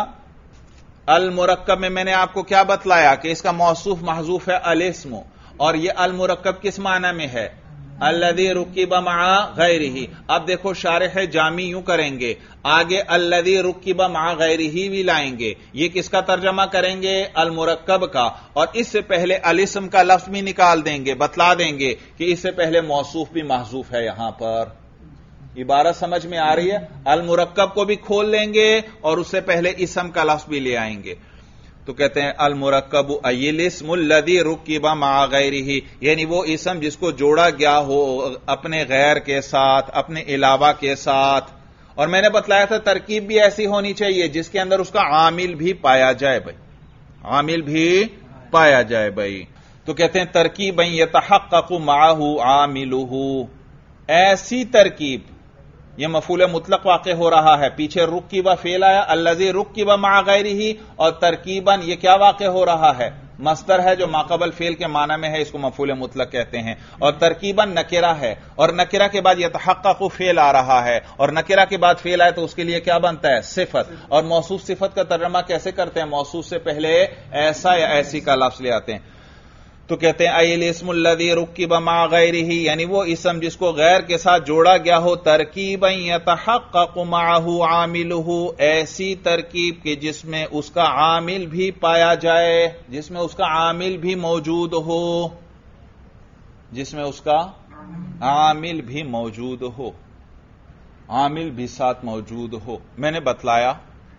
المرکب میں نے آپ کو کیا بتلایا کہ اس کا موصوف محذوف ہے الاسم، اور یہ المرکب کس معنی میں ہے؟ الذی رکب مع غیرہ. اب دیکھو شارح جامی یوں کریں گے، آگے الذی رکب مع غیرہ بھی لائیں گے، یہ کس کا ترجمہ کریں گے؟ المرکب کا. اور اس سے پہلے الاسم کا لفظ بھی نکال دیں گے، بتلا دیں گے کہ اس سے پہلے موصوف بھی محذوف ہے. یہاں پر عبارت سمجھ میں آ رہی ہے؟ المرکب کو بھی کھول لیں گے اور اس سے پہلے اسم کا لفظ بھی لے آئیں گے. تو کہتے ہیں المرکب ای الاسم الذی رکب مع غیرہ، یعنی وہ اسم جس کو جوڑا گیا ہو اپنے غیر کے ساتھ، اپنے علاوہ کے ساتھ. اور میں نے بتلایا تھا ترکیب بھی ایسی ہونی چاہیے جس کے اندر اس کا عامل بھی پایا جائے. بھائی عامل بھی پایا جائے. بھائی تو کہتے ہیں ترکیب یتحقق معہ عاملہ، ایسی ترکیب، یہ مفعول مطلق واقع ہو رہا ہے، پیچھے رکب فعل آیا الذی رکب مع غیرہ، اور ترکیباً یہ کیا واقع ہو رہا ہے؟ مصدر ہے جو ماقبل فعل کے معنی میں ہے، اس کو مفعول مطلق کہتے ہیں. اور ترکیباً نکرہ ہے، اور نکرہ کے بعد یتحقق فعل آ رہا ہے، اور نکرہ کے بعد فعل آئے تو اس کے لیے کیا بنتا ہے؟ صفت. اور موصوف صفت کا ترجمہ کیسے کرتے ہیں؟ موصوف سے پہلے ایسا یا ایسی کا لفظ لے آتے ہیں. تو کہتے ہیں ایل اسم الذی رکب مع غیرہ، یعنی وہ اسم جس کو غیر کے ساتھ جوڑا گیا ہو، ترکیبا یتحقق معہ عاملہ، ایسی ترکیب کہ جس میں اس کا عامل بھی پایا جائے، جس میں اس کا عامل بھی موجود ہو، جس میں اس کا عامل بھی موجود ہو، عامل بھی ساتھ موجود ہو۔ میں نے بتلایا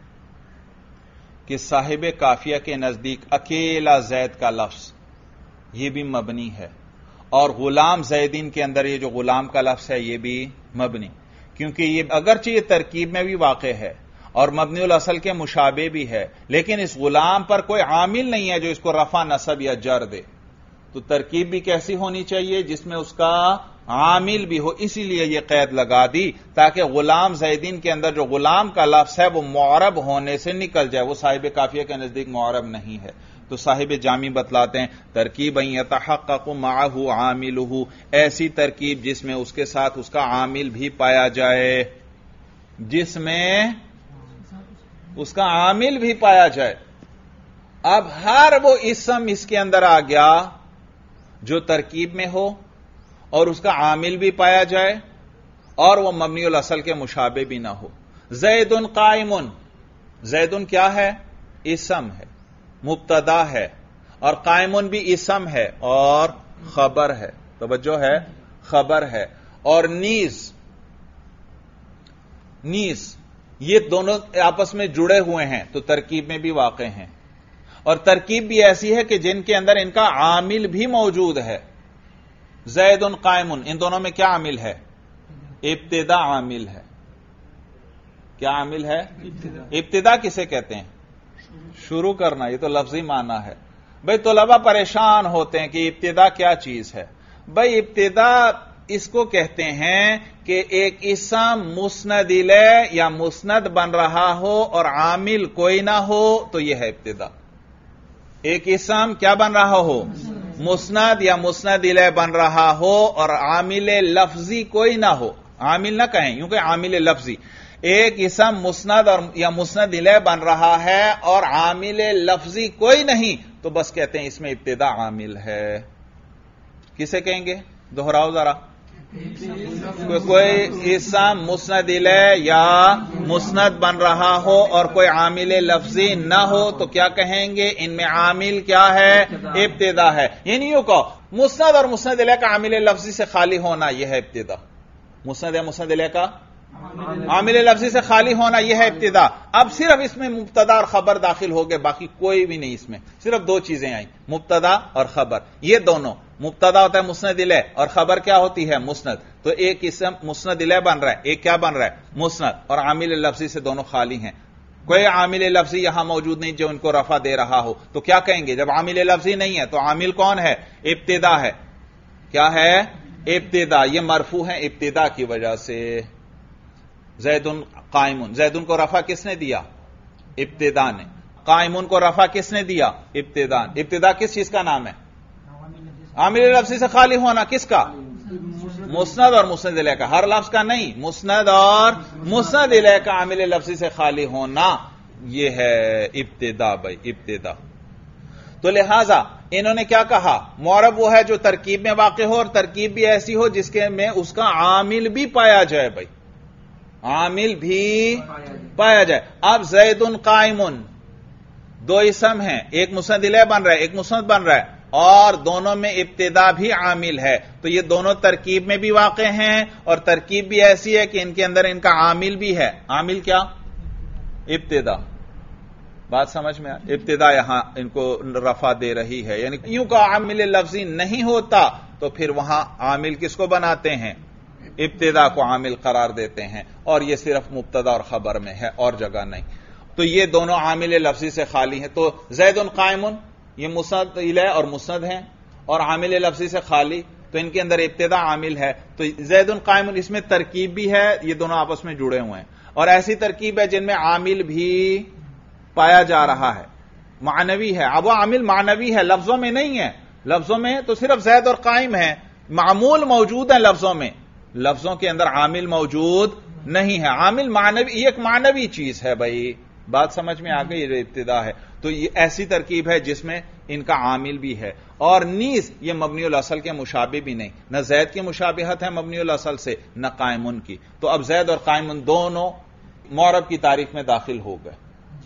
کہ صاحب کافیہ کے نزدیک اکیلا زید کا لفظ یہ بھی مبنی ہے، اور غلام زیدین کے اندر یہ جو غلام کا لفظ ہے یہ بھی مبنی، کیونکہ یہ اگرچہ یہ ترکیب میں بھی واقع ہے اور مبنی الاصل کے مشابہ بھی ہے، لیکن اس غلام پر کوئی عامل نہیں ہے جو اس کو رفع نصب یا جر دے، تو ترکیب بھی کیسی ہونی چاہیے جس میں اس کا عامل بھی ہو، اسی لیے یہ قید لگا دی تاکہ غلام زیدین کے اندر جو غلام کا لفظ ہے وہ معرب ہونے سے نکل جائے، وہ صاحب کافیہ کے نزدیک معرب نہیں ہے۔ تو صاحب جامی بتلاتے ہیں ترکیب یتحقق معہ عاملہ، ایسی ترکیب جس میں اس کے ساتھ اس کا عامل بھی پایا جائے، جس میں اس کا عامل بھی پایا جائے۔ اب ہر وہ اسم اس کے اندر آ گیا جو ترکیب میں ہو اور اس کا عامل بھی پایا جائے اور وہ مبنی الاصل کے مشابہ بھی نہ ہو۔ زید قائم، زید کیا ہے؟ اسم ہے، مبتدا ہے، اور قائمن بھی اسم ہے اور خبر ہے، توجہ ہے، خبر ہے، اور نیز یہ دونوں آپس میں جڑے ہوئے ہیں تو ترکیب میں بھی واقع ہیں، اور ترکیب بھی ایسی ہے کہ جن کے اندر ان کا عامل بھی موجود ہے۔ زید قائم، ان دونوں میں کیا عامل ہے؟ ابتدا عامل ہے۔ کیا عامل ہے؟ ابتدا کسے کہتے ہیں؟ شروع کرنا، یہ تو لفظی معنی ہے۔ بھئی طلبہ پریشان ہوتے ہیں کہ ابتدا کیا چیز ہے؟ بھئی ابتدا اس کو کہتے ہیں کہ ایک اسم مسند الیہ یا مسند بن رہا ہو اور عامل کوئی نہ ہو تو یہ ہے ابتدا۔ ایک اسم کیا بن رہا ہو؟ مسند یا مسند الیہ بن رہا ہو اور عامل لفظی کوئی نہ ہو، عامل نہ کہیں یوں کہ عامل لفظی، ایک اسم مسند اور یا مسند الیہ بن رہا ہے اور عامل لفظی کوئی نہیں تو بس کہتے ہیں اس میں ابتدا عامل ہے۔ کسے کہیں گے؟ دہراؤ ذرا۔ کوئی اسم مسند الیہ یا مسند بن رہا ہو اور کوئی عامل لفظی نہ ہو تو کیا کہیں گے؟ ان میں عامل کیا ہے؟ ابتدا ہے۔ یہ نہیں کہو مسند اور مسند الیہ کا عامل لفظی سے خالی ہونا یہ ہے ابتدا، مسند یا مسند الیہ کا عامل لفظی سے خالی ہونا یہ ہے ابتدا۔ اب صرف اس میں مبتدا اور خبر داخل ہو گئے، باقی کوئی بھی نہیں، اس میں صرف دو چیزیں آئیں، مبتدا اور خبر۔ یہ دونوں، مبتدا ہوتا ہے مسند الیہ اور خبر کیا ہوتی ہے؟ مسند۔ تو ایک اسم مسند الیہ بن رہا ہے، ایک کیا بن رہا ہے؟ مسند، اور عامل لفظی سے دونوں خالی ہیں، کوئی عامل لفظی یہاں موجود نہیں جو ان کو رفع دے رہا ہو، تو کیا کہیں گے؟ جب عامل لفظی نہیں ہے تو عامل کون ہے؟ ابتدا ہے۔ کیا ہے؟ ابتدا۔ یہ مرفوع ہے ابتدا کی وجہ سے۔ زید قائم، زید کو رفع کس نے دیا؟ ابتدا نے۔ قائم کو رفع کس نے دیا؟ ابتدا۔ ابتدا کس چیز کا نام ہے؟ عامل لفظی سے خالی ہونا، کس کا؟ مسند اور مسند الیہ کا، ہر لفظ کا نہیں، مسند اور مسند الیہ کا عامل لفظی سے خالی ہونا یہ ہے ابتدا۔ بھائی ابتدا تو لہذا انہوں نے کیا کہا؟ معرب وہ ہے جو ترکیب میں واقع ہو اور ترکیب بھی ایسی ہو جس کے میں اس کا عامل بھی پایا جائے، بھائی عامل بھی پایا جائے۔ اب زید قائم، دو اسم ہیں، ایک مسند الیہ بن رہا ہے، ایک مسند بن رہا ہے، اور دونوں میں ابتدا بھی عامل ہے، تو یہ دونوں ترکیب میں بھی واقع ہیں اور ترکیب بھی ایسی ہے کہ ان کے اندر ان کا عامل بھی ہے۔ عامل کیا؟ ابتدا۔ بات سمجھ میں ابتدا یہاں ان کو رفع دے رہی ہے، یعنی یوں کا عامل لفظی نہیں ہوتا تو پھر وہاں عامل کس کو بناتے ہیں؟ ابتدا کو عامل قرار دیتے ہیں، اور یہ صرف مبتدا اور خبر میں ہے اور جگہ نہیں۔ تو یہ دونوں عامل لفظی سے خالی ہیں، تو زید قائم یہ مسند الیہ اور مسند ہیں اور عامل لفظی سے خالی، تو ان کے اندر ابتدا عامل ہے، تو زید قائم اس میں ترکیب بھی ہے، یہ دونوں آپس میں جڑے ہوئے ہیں، اور ایسی ترکیب ہے جن میں عامل بھی پایا جا رہا ہے، معنوی ہے۔ اب وہ عامل معنوی ہے، لفظوں میں نہیں ہے، لفظوں میں تو صرف زید اور قائم ہے، معمول موجود ہے لفظوں میں، لفظوں کے اندر عامل موجود نہیں ہے۔ عامل معنوی، یہ ایک معنوی چیز ہے بھائی، بات سمجھ میں آ گئی؟ یہ ابتدا ہے تو یہ ایسی ترکیب ہے جس میں ان کا عامل بھی ہے، اور نیز یہ مبنی الاصل کے مشابہ بھی نہیں، نہ زید کی مشابہت ہے مبنی الاصل سے نہ قائم کی، تو اب زید اور قائم دونوں معرب کی تعریف میں داخل ہو گئے۔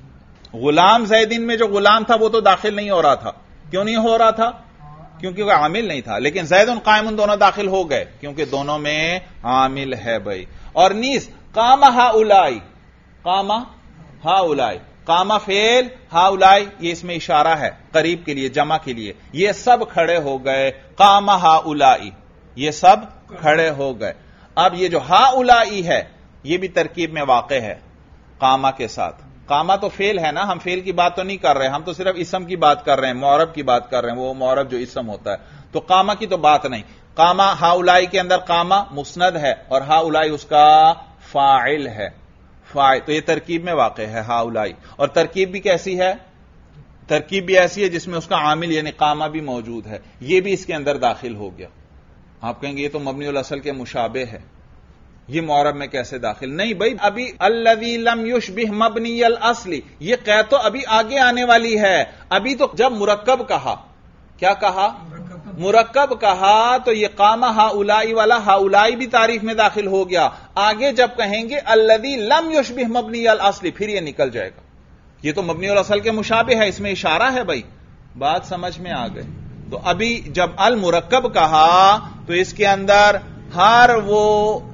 غلام زیدین میں جو غلام تھا وہ تو داخل نہیں ہو رہا تھا، کیوں نہیں ہو رہا تھا؟ کیونکہ وہ عامل نہیں تھا، لیکن زید قائم دونوں داخل ہو گئے کیونکہ دونوں میں عامل ہے بھائی۔ اور نیز قام ہؤلاء، قام ہؤلاء، قام فعل ہؤلاء یہ اس میں اشارہ ہے قریب کے لیے، جمع کے لیے، یہ سب کھڑے ہو گئے، قام ہؤلاء یہ سب کھڑے ہو گئے۔ اب یہ جو ہؤلاء ہے یہ بھی ترکیب میں واقع ہے قامہ کے ساتھ۔ قامہ تو فعل ہے نا، ہم فعل کی بات تو نہیں کر رہے، ہم تو صرف اسم کی بات کر رہے ہیں، معرب کی بات کر رہے ہیں، وہ معرب جو اسم ہوتا ہے، تو قامہ کی تو بات نہیں۔ قامہ ہؤلاء کے اندر قامہ مسند ہے اور ہؤلاء اس کا فاعل ہے، فاعل، تو یہ ترکیب میں واقع ہے ہؤلاء۔ اور ترکیب بھی کیسی ہے؟ ترکیب بھی ایسی ہے جس میں اس کا عامل یعنی قامہ بھی موجود ہے، یہ بھی اس کے اندر داخل ہو گیا۔ آپ کہیں گے یہ تو مبنی الاصل کے مشابہ ہے، یہ معرب میں کیسے داخل؟ نہیں بھائی، ابھی الذی لم یشبہ مبنی الاصل یہ قید تو ابھی آگے آنے والی ہے۔ ابھی تو جب مرکب کہا، کیا کہا؟ مرکب کہا تو یہ قام ہؤلاء والا ہؤلاء بھی تعریف میں داخل ہو گیا۔ آگے جب کہیں گے الذی لم یشبہ مبنی الاصل پھر یہ نکل جائے گا، یہ تو مبنی الاصل کے مشابہ ہے، اس میں اشارہ ہے بھائی، بات سمجھ میں آ گئی؟ تو ابھی جب المرکب کہا تو اس کے اندر ہر وہ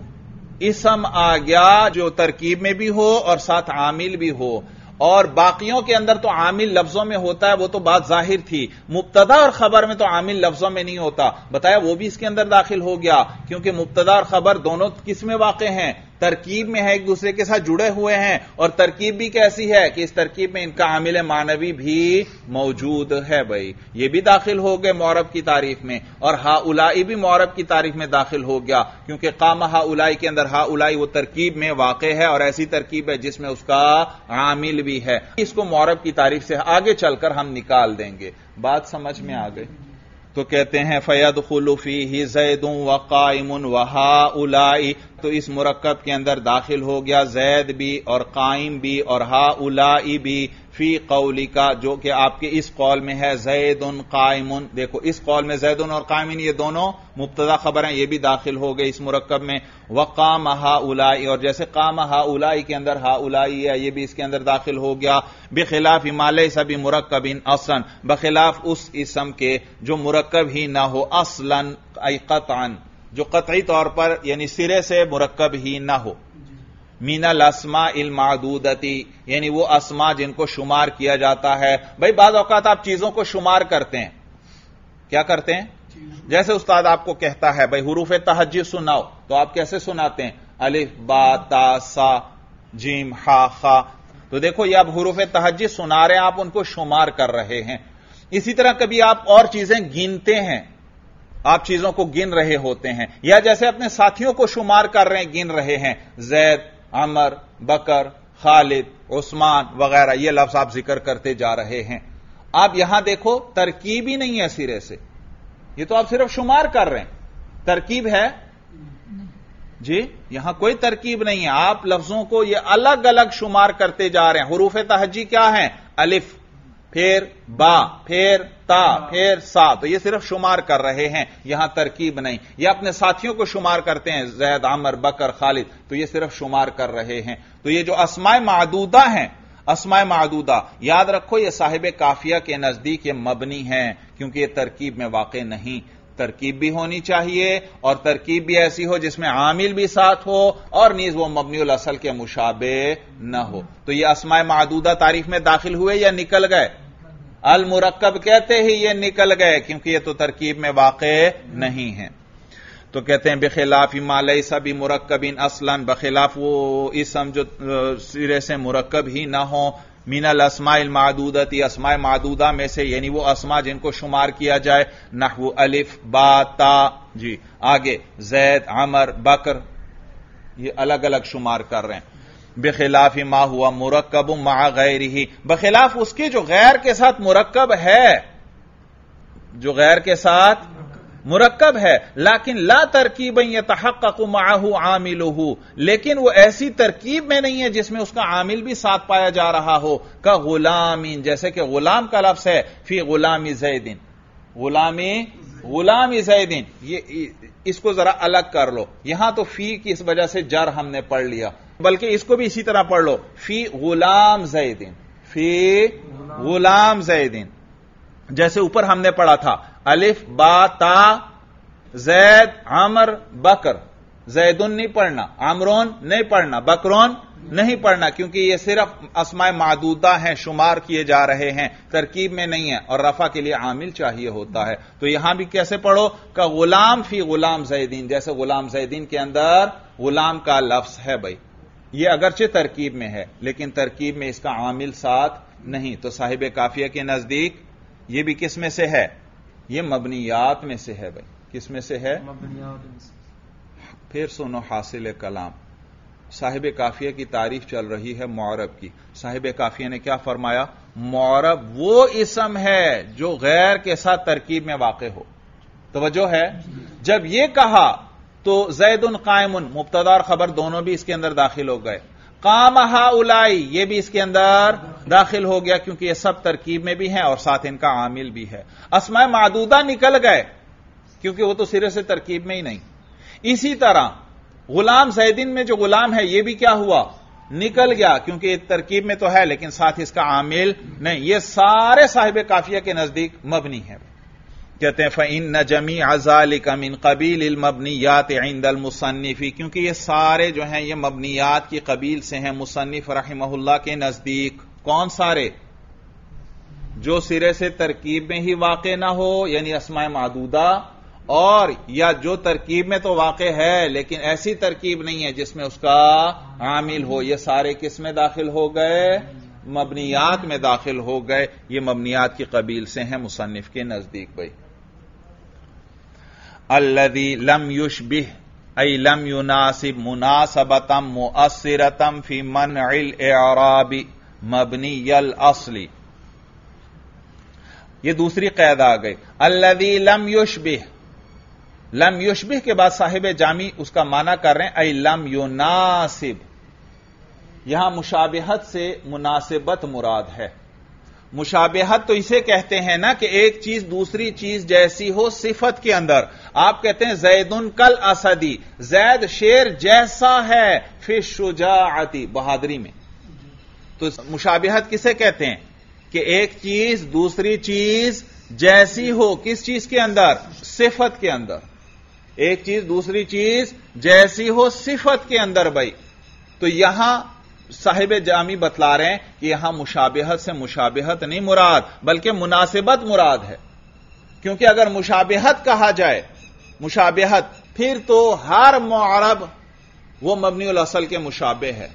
اسم آ گیا جو ترکیب میں بھی ہو اور ساتھ عامل بھی ہو، اور باقیوں کے اندر تو عامل لفظوں میں ہوتا ہے، وہ تو بات ظاہر تھی۔ مبتدا اور خبر میں تو عامل لفظوں میں نہیں ہوتا، بتایا وہ بھی اس کے اندر داخل ہو گیا کیونکہ مبتدا اور خبر دونوں کس میں واقع ہیں؟ ترکیب میں ہے، ایک دوسرے کے ساتھ جڑے ہوئے ہیں، اور ترکیب بھی کیسی ہے کہ اس ترکیب میں ان کا عامل معنوی بھی موجود ہے بھائی، یہ بھی داخل ہو گئے معرب کی تعریف میں، اور ہؤلاء بھی معرب کی تعریف میں داخل ہو گیا کیونکہ قام ہؤلاء کے اندر ہؤلاء وہ ترکیب میں واقع ہے اور ایسی ترکیب ہے جس میں اس کا عامل بھی ہے، اس کو معرب کی تعریف سے آگے چل کر ہم نکال دیں گے، بات سمجھ میں آ گئی؟ تو کہتے ہیں فَيَدْخُلُ فِيهِ زَيْدٌ وَقَائِمٌ وَهَؤُلَاءِ، تو اس مرکب کے اندر داخل ہو گیا زید بھی اور قائم بھی اور ہؤلاء بھی، فی قولک جو کہ آپ کے اس قول میں ہے زید قائم، دیکھو اس قول میں زید اور قائم یہ دونوں مبتدا خبر ہیں، یہ بھی داخل ہو گئے اس مرکب میں، وقام ہؤلاء اور جیسے قام ہؤلاء کے اندر ہؤلاء ہے یہ بھی اس کے اندر داخل ہو گیا، بخلاف ما لیس بمرکب اصلا، بخلاف اس اسم کے جو مرکب ہی نہ ہو اصلا ای قطعا، جو قطعی طور پر یعنی سرے سے مرکب ہی نہ ہو، من الاسماء المعدودتی یعنی وہ اسماء جن کو شمار کیا جاتا ہے۔ بھائی بعض اوقات آپ چیزوں کو شمار کرتے ہیں، کیا کرتے ہیں؟ جیسے استاد آپ کو کہتا ہے بھائی حروف تہجی سناؤ، تو آپ کیسے سناتے ہیں؟ الف با تا سا جیم ہا خا، تو دیکھو یہ آپ حروف تہجی سنا رہے ہیں، آپ ان کو شمار کر رہے ہیں۔ اسی طرح کبھی آپ اور چیزیں گنتے ہیں، آپ چیزوں کو گن رہے ہوتے ہیں، یا جیسے اپنے ساتھیوں کو شمار کر رہے ہیں، گن رہے ہیں، زید، عمر، بکر، خالد، عثمان وغیرہ یہ لفظ آپ ذکر کرتے جا رہے ہیں۔ آپ یہاں دیکھو ترکیب ہی نہیں ہے سرے سے، یہ تو آپ صرف شمار کر رہے ہیں، ترکیب ہے جی؟ یہاں کوئی ترکیب نہیں ہے، آپ لفظوں کو یہ الگ الگ شمار کرتے جا رہے ہیں۔ حروف تہجی کیا ہیں؟ الف، پھر با، پھر تا، پھر سا، تو یہ صرف شمار کر رہے ہیں، یہاں ترکیب نہیں۔ یہ اپنے ساتھیوں کو شمار کرتے ہیں، زید، عمر، بکر، خالد، تو یہ صرف شمار کر رہے ہیں۔ تو یہ جو اسماء معدودہ ہیں، اسماء معدودہ یاد رکھو یہ صاحب قافیہ کے نزدیک یہ مبنی ہیں کیونکہ یہ ترکیب میں واقع نہیں، ترکیب بھی ہونی چاہیے اور ترکیب بھی ایسی ہو جس میں عامل بھی ساتھ ہو اور نیز وہ مبنی الاصل کے مشابہ نہ ہو۔ تو یہ اسماء معدودہ تعریف میں داخل ہوئے یا نکل گئے؟ المرکب کہتے ہی یہ نکل گئے کیونکہ یہ تو ترکیب میں واقع نہیں ہے۔ تو کہتے ہیں بخلاف ما لیس بمرکب اصلا، بخلاف وہ اسم جو سرے سے مرکب ہی نہ ہو، من الاسماء المعدودتی اسماء معدودہ میں سے یعنی وہ اسماء جن کو شمار کیا جائے، نحو الف با تا، جی آگے زید، عمر، بکر، یہ الگ الگ شمار کر رہے ہیں۔ بخلاف ما ہوا مرکب مع غیرہ، بخلاف اس کے جو غیر کے ساتھ مرکب ہے، جو غیر کے ساتھ مرکب ہے، لیکن لا ترکیبا یتحقق معہ عاملہ، لیکن وہ ایسی ترکیب میں نہیں ہے جس میں اس کا عامل بھی ساتھ پایا جا رہا ہو، کا غلام، جیسے کہ غلام کا لفظ ہے فی غلام زید، غلام زید، یہ اس کو ذرا الگ کر لو، یہاں تو فی کی اس وجہ سے جر ہم نے پڑھ لیا، بلکہ اس کو بھی اسی طرح پڑھ لو، فی غلام زید، فی غلام زید، جیسے اوپر ہم نے پڑھا تھا الف با تا زید عمر بکر، زیدن نہیں پڑھنا، عمرون نہیں پڑھنا، بکرون نہیں پڑھنا، کیونکہ یہ صرف اسماء معدودہ ہیں، شمار کیے جا رہے ہیں، ترکیب میں نہیں ہے، اور رفع کے لیے عامل چاہیے ہوتا ہے، تو یہاں بھی کیسے پڑھو کہ غلام فی غلام زیدین، جیسے غلام زیدین کے اندر غلام کا لفظ ہے بھائی، یہ اگرچہ ترکیب میں ہے لیکن ترکیب میں اس کا عامل ساتھ نہیں، تو صاحب کافیہ کے نزدیک یہ بھی کس میں سے ہے؟ یہ مبنیات میں سے ہے بھائی، کس میں سے ہے؟ مبنیات میں سے۔ پھر سنو حاصل کلام، صاحب کافیہ کی تعریف چل رہی ہے معرب کی، صاحب کافیہ نے کیا فرمایا؟ معرب وہ اسم ہے جو غیر کے ساتھ ترکیب میں واقع ہو، توجہ ہے، جب یہ کہا تو زید قائم، مبتدا اور خبر دونوں بھی اس کے اندر داخل ہو گئے، قام ہؤلائی یہ بھی اس کے اندر داخل ہو گیا کیونکہ یہ سب ترکیب میں بھی ہیں اور ساتھ ان کا عامل بھی ہے، اسماء معدودہ نکل گئے کیونکہ وہ تو سرے سے ترکیب میں ہی نہیں، اسی طرح غلام زیدین میں جو غلام ہے یہ بھی کیا ہوا؟ نکل گیا کیونکہ ترکیب میں تو ہے لیکن ساتھ اس کا عامل نہیں، یہ سارے صاحب کافیہ کے نزدیک مبنی ہے۔ کہتے ہیں فَإِنَّ جَمِيعَ ذَلِكَ مِنْ قَبِيلِ الْمَبْنِيَّاتِ عِنْدَ الْمُصَنِّفِ، کیونکہ یہ سارے جو ہیں یہ مبنیات کی قبیل سے ہیں مصنف رحمہ اللہ کے نزدیک۔ کون سارے؟ جو سرے سے ترکیب میں ہی واقع نہ ہو یعنی اسماء معدودہ، اور یا جو ترکیب میں تو واقع ہے لیکن ایسی ترکیب نہیں ہے جس میں اس کا عامل ہو، یہ سارے کس میں داخل ہو گئے؟ مبنیات میں داخل ہو گئے، یہ مبنیات کی قبیل سے ہیں مصنف کے نزدیک بھائی۔ الذی لم یشبہ ای لم یناسب مناسبۃ مؤثرۃ فی منع الاعراب مبنی الاصل، یہ دوسری قید آ گئی، الذی لم یشبہ، لم یشبہ کے بعد صاحب جامی اس کا معنی کر رہے ہیں ای لم یناسب، یہاں مشابہت سے مناسبت مراد ہے، مشابہت تو اسے کہتے ہیں نا کہ ایک چیز دوسری چیز جیسی ہو صفت کے اندر، آپ کہتے ہیں زیدن کل اسدی، زید شیر جیسا ہے فی الشجاعتی، بہادری میں، تو مشابہت کسے کہتے ہیں؟ کہ ایک چیز دوسری چیز جیسی ہو، کس چیز کے اندر؟ صفت کے اندر، ایک چیز دوسری چیز جیسی ہو صفت کے اندر بھائی، تو یہاں صاحب جامی بتلا رہے ہیں کہ یہاں مشابہت سے مشابہت نہیں مراد بلکہ مناسبت مراد ہے، کیونکہ اگر مشابہت کہا جائے مشابہت پھر تو ہر معرب وہ مبنی الاصل کے مشابہ ہے،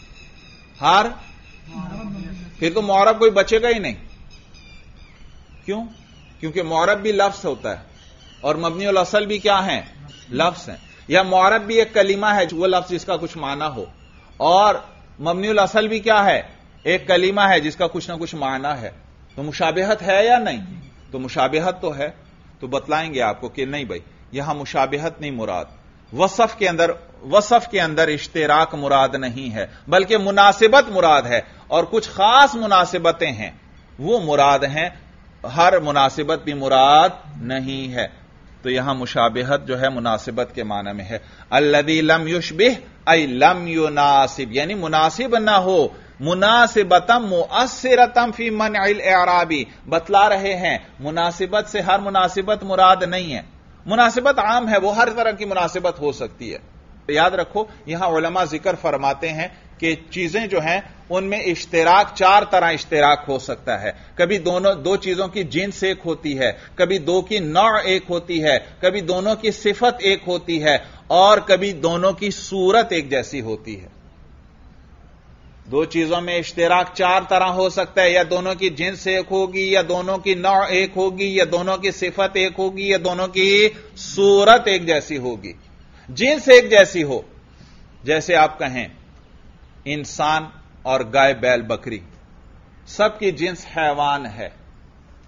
پھر تو معرب کوئی بچے گا ہی نہیں، کیوں؟ کیونکہ معرب بھی لفظ ہوتا ہے اور مبنی الاصل بھی کیا ہیں؟ لفظ ہیں، یا معرب بھی ایک کلمہ ہے وہ لفظ جس کا کچھ معنی ہو، اور مبنی الاصل بھی کیا ہے؟ ایک کلمہ ہے جس کا کچھ نہ کچھ معنی ہے، تو مشابہت ہے یا نہیں؟ تو مشابہت تو ہے، تو بتلائیں گے آپ کو کہ نہیں بھائی یہاں مشابہت نہیں مراد، وصف کے اندر اشتراک مراد نہیں ہے بلکہ مناسبت مراد ہے، اور کچھ خاص مناسبتیں ہیں وہ مراد ہیں، ہر مناسبت بھی مراد نہیں ہے، تو یہاں مشابہت جو ہے مناسبت کے معنی میں ہے۔ الذی لم یشبہ ای لم یناسب، یعنی مناسب نہ ہو، مناسبتم مؤثرتم فی منع الاعراب، بتلا رہے ہیں مناسبت سے ہر مناسبت مراد نہیں ہے، مناسبت عام ہے، وہ ہر طرح کی مناسبت ہو سکتی ہے۔ یاد رکھو یہاں علماء ذکر فرماتے ہیں کہ چیزیں جو ہیں ان میں اشتراک چار طرح اشتراک ہو سکتا ہے، کبھی دو چیزوں کی جنس ایک ہوتی ہے، کبھی دو کی نوع ایک ہوتی ہے، کبھی دونوں کی صفت ایک ہوتی ہے، اور کبھی دونوں کی صورت ایک جیسی ہوتی ہے۔ دو چیزوں میں اشتراک چار طرح ہو سکتا ہے، یا دونوں کی جنس ایک ہوگی، یا دونوں کی نوع ایک ہوگی، یا دونوں کی صفت ایک ہوگی، یا دونوں کی صورت ایک جیسی ہوگی۔ جنس ایک جیسی ہو، جیسے آپ کہیں انسان اور گائے بیل بکری، سب کی جنس حیوان ہے،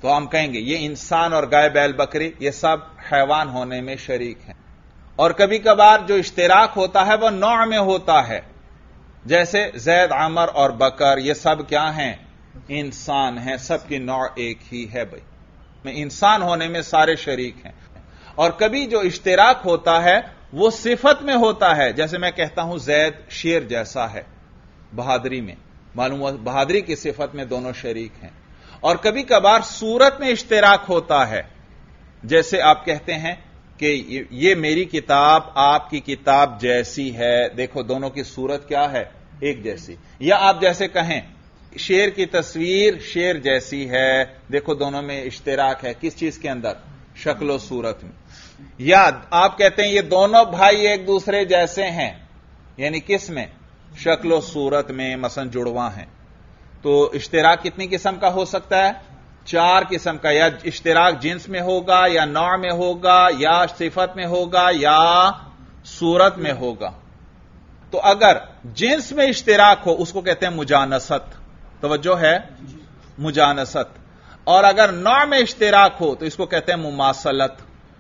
تو ہم کہیں گے یہ انسان اور گائے بیل بکری یہ سب حیوان ہونے میں شریک ہیں. اور کبھی کبھار جو اشتراک ہوتا ہے وہ نوع میں ہوتا ہے، جیسے زید عمر اور بکر یہ سب کیا ہیں؟ انسان ہیں، سب کی نوع ایک ہی ہے بھائی، میں انسان ہونے میں سارے شریک ہیں. اور کبھی جو اشتراک ہوتا ہے وہ صفت میں ہوتا ہے، جیسے میں کہتا ہوں زید شیر جیسا ہے بہادری میں، معلوم ہوا بہادری کی صفت میں دونوں شریک ہیں. اور کبھی کبھار صورت میں اشتراک ہوتا ہے، جیسے آپ کہتے ہیں کہ یہ میری کتاب آپ کی کتاب جیسی ہے، دیکھو دونوں کی صورت کیا ہے؟ ایک جیسی. یا آپ جیسے کہیں شیر کی تصویر شیر جیسی ہے، دیکھو دونوں میں اشتراک ہے، کس چیز کے اندر؟ شکل و صورت میں. یا آپ کہتے ہیں یہ دونوں بھائی ایک دوسرے جیسے ہیں، یعنی کس میں؟ شکل و صورت میں، مثلا جڑواں ہیں. تو اشتراک کتنی قسم کا ہو سکتا ہے؟ 4 قسم کا. یا اشتراک جنس میں ہوگا، یا نوع میں ہوگا، یا صفت میں ہوگا، یا صورت میں ہوگا. تو اگر جنس میں اشتراک ہو اس کو کہتے ہیں مجانست، توجہ ہے، مجانست. اور اگر نوع میں اشتراک ہو تو اس کو کہتے ہیں مماثلت.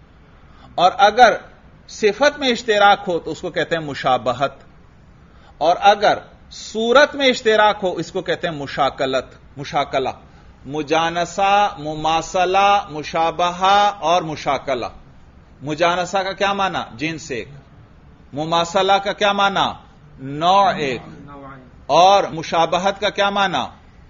اور اگر صفت میں اشتراک ہو تو اس کو کہتے ہیں مشابہت. اور اگر صورت میں اشتراک ہو اس کو کہتے ہیں مشاکلہ. مجانسہ، مماثلہ، مشابہہ اور مشاکلہ. مجانسہ کا کیا معنی؟ جنس ایک. مماثلہ کا کیا معنی؟ نوع ایک. اور مشابہت کا کیا معنی؟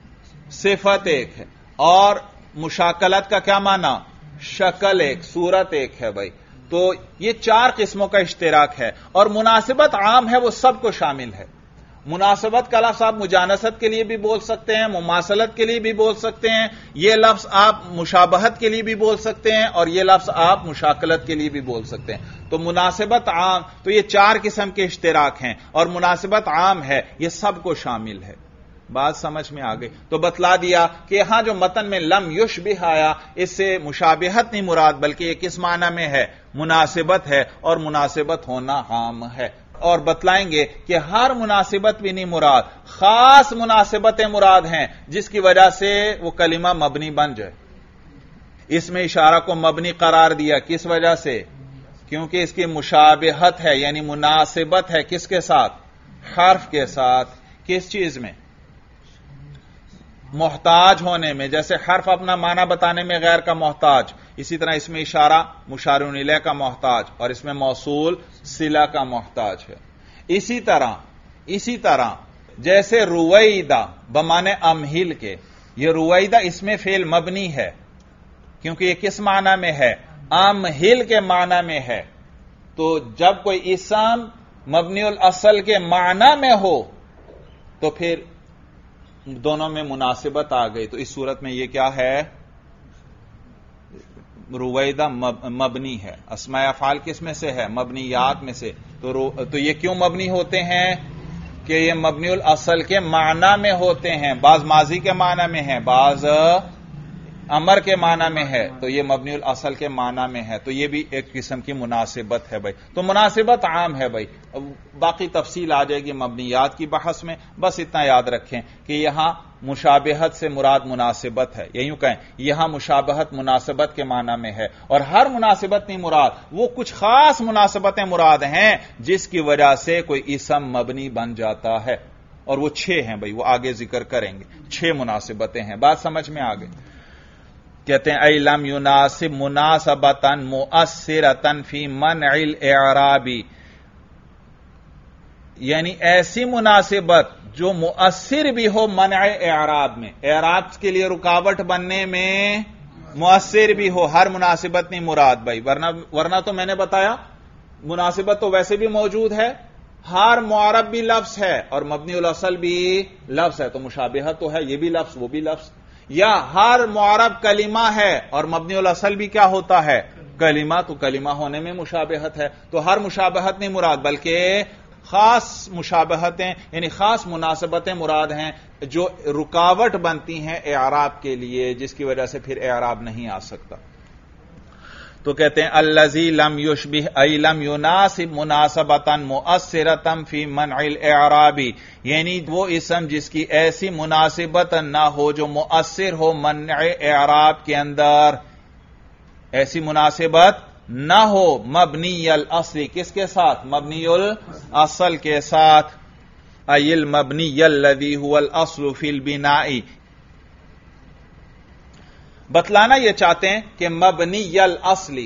صفت ایک ہے. اور مشاکلت کا کیا معنی؟ شکل ایک، صورت ایک ہے بھائی. تو یہ 4 قسموں کا اشتراک ہے. اور مناسبت عام ہے، وہ سب کو شامل ہے. مناسبت کا لفظ آپ مجانست کے لیے بھی بول سکتے ہیں، مماثلت کے لیے بھی بول سکتے ہیں، یہ لفظ آپ مشابہت کے لیے بھی بول سکتے ہیں، اور یہ لفظ آپ مشاکلت کے لیے بھی بول سکتے ہیں. تو مناسبت عام، تو یہ 4 قسم کے اشتراک ہیں، اور مناسبت عام ہے، یہ سب کو شامل ہے. بات سمجھ میں آ گئی؟ تو بتلا دیا کہ یہاں جو متن میں لم یشبہ آیا، اس سے مشابہت نہیں مراد، بلکہ یہ کس معنی میں ہے؟ مناسبت ہے، اور مناسبت ہونا عام ہے. اور بتلائیں گے کہ ہر مناسبت بھی نہیں مراد، خاص مناسبتیں مراد ہیں جس کی وجہ سے وہ کلمہ مبنی بن جائے. اس میں اشارہ کو مبنی قرار دیا، کس وجہ سے؟ کیونکہ اس کی مشابہت ہے، یعنی مناسبت ہے کس کے ساتھ؟ حرف کے ساتھ. کس چیز میں؟ محتاج ہونے میں. جیسے حرف اپنا معنی بتانے میں غیر کا محتاج، اسی طرح اس میں اشارہ مشار الیہ کا محتاج، اور اس میں موصول صلہ کا محتاج ہے. اسی طرح جیسے رویدہ بمانے امہل کے، یہ رویدہ اس میں فعل مبنی ہے، کیونکہ یہ کس معنی میں ہے؟ امہل کے معنی میں ہے. تو جب کوئی اسم مبنی الاصل کے معنی میں ہو تو پھر دونوں میں مناسبت آ گئی. تو اس صورت میں یہ کیا ہے؟ رویدہ مبنی ہے. اسماء افعال کس میں سے ہے؟ مبنیات میں سے. تو یہ کیوں مبنی ہوتے ہیں؟ کہ یہ مبنی الاصل کے معنی میں ہوتے ہیں. بعض ماضی کے معنی میں ہے، بعض امر کے معنی میں ہے، تو یہ مبنی الاصل کے معنی میں ہے. تو یہ بھی ایک قسم کی مناسبت ہے بھائی. تو مناسبت عام ہے بھائی. باقی تفصیل آ جائے گی مبنیات کی بحث میں. بس اتنا یاد رکھیں کہ یہاں مشابہت سے مراد مناسبت ہے، یوں کہیں یہاں مشابہت مناسبت کے معنی میں ہے. اور ہر مناسبت نہیں مراد، وہ کچھ خاص مناسبتیں مراد ہیں جس کی وجہ سے کوئی اسم مبنی بن جاتا ہے. اور وہ 6 ہیں بھائی، وہ آگے ذکر کریں گے. 6 مناسبتیں ہیں. بات سمجھ میں آ گئی؟ کہتے ہیں ای لم یناسب مناسبتا مؤثرتا فی منع الاعراب، یعنی ایسی مناسبت جو مؤثر بھی ہو منع اعراب میں، اعراب کے لیے رکاوٹ بننے میں مؤثر بھی ہو. ہر مناسبت نہیں مراد بھائی، ورنہ تو میں نے بتایا مناسبت تو ویسے بھی موجود ہے، ہر معرب بھی لفظ ہے اور مبنی الاصل بھی لفظ ہے، تو مشابہت تو ہے، یہ بھی لفظ وہ بھی لفظ. یا ہر معرب کلمہ ہے اور مبنی الاصل بھی کیا ہوتا ہے؟ کلمہ. تو کلمہ ہونے میں مشابہت ہے. تو ہر مشابہت نہیں مراد، بلکہ خاص مشابہتیں یعنی خاص مناسبتیں مراد ہیں جو رکاوٹ بنتی ہیں اعراب کے لیے، جس کی وجہ سے پھر اعراب نہیں آ سکتا. تو کہتے ہیں الذی لم یشبہ ای لم یناسب مناسبتا مؤثرتا فی منع الاعراب، یعنی وہ اسم جس کی ایسی مناسبت نہ ہو جو مؤثر ہو منع اعراب کے اندر، ایسی مناسبت نہ ہو مبنی الاصل، کس کے ساتھ؟ مبنی الاصل کے ساتھ، ای المبنی الذی هو الاصل فی البناء۔ بتلانا یہ چاہتے ہیں کہ مبنی الاصلی،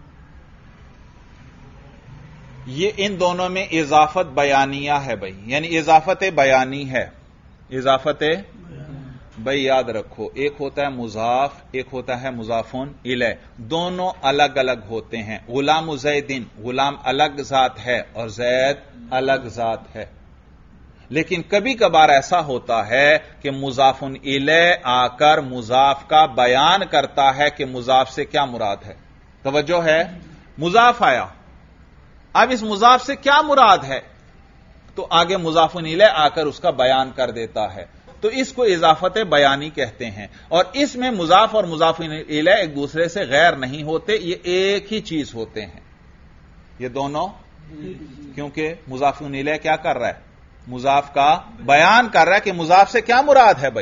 یہ ان دونوں میں اضافت بیانیہ ہے بھائی، یعنی اضافت بیانی ہے، اضافت بھائی یاد رکھو، ایک ہوتا ہے مضاف، ایک ہوتا ہے مضافون الیہ، دونوں الگ الگ ہوتے ہیں۔ غلام زیدن، غلام الگ ذات ہے اور زید الگ ذات ہے، لیکن کبھی کبھار ایسا ہوتا ہے کہ مضاف الیہ آ کر مضاف کا بیان کرتا ہے کہ مضاف سے کیا مراد ہے۔ توجہ ہے، مضاف آیا، اب اس مضاف سے کیا مراد ہے تو آگے مضاف الیہ آ کر اس کا بیان کر دیتا ہے، تو اس کو اضافت بیانی کہتے ہیں۔ اور اس میں مضاف اور مضاف الیہ ایک دوسرے سے غیر نہیں ہوتے، یہ ایک ہی چیز ہوتے ہیں یہ دونوں، کیونکہ مضاف الیہ کیا کر رہا ہے؟ مضاف کا بیان کر رہا ہے کہ مضاف سے کیا مراد ہے بھائی۔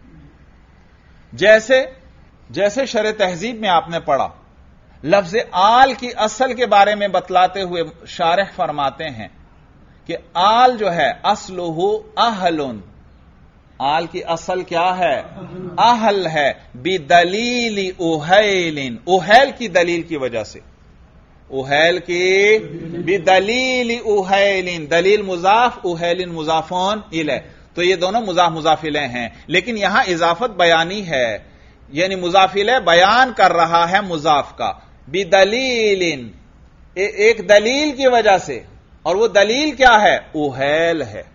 جیسے شرح تہذیب میں آپ نے پڑھا، لفظ آل کی اصل کے بارے میں بتلاتے ہوئے شارح فرماتے ہیں کہ آل جو ہے اصلہ اہل، آل کی اصل کیا ہے؟ اہل ہے، بدلیل اہیل، اہیل کی دلیل کی وجہ سے، اہیل کی بدلیل اہیل، دلیل مضاف، اہیل مضافون الیہ، تو یہ دونوں مضاف مضاف الیہ ہیں، لیکن یہاں اضافت بیانی ہے، یعنی مضاف الیہ بیان کر رہا ہے مضاف کا، بدلیل، ایک دلیل کی وجہ سے، اور وہ دلیل کیا ہے؟ اہیل ہے۔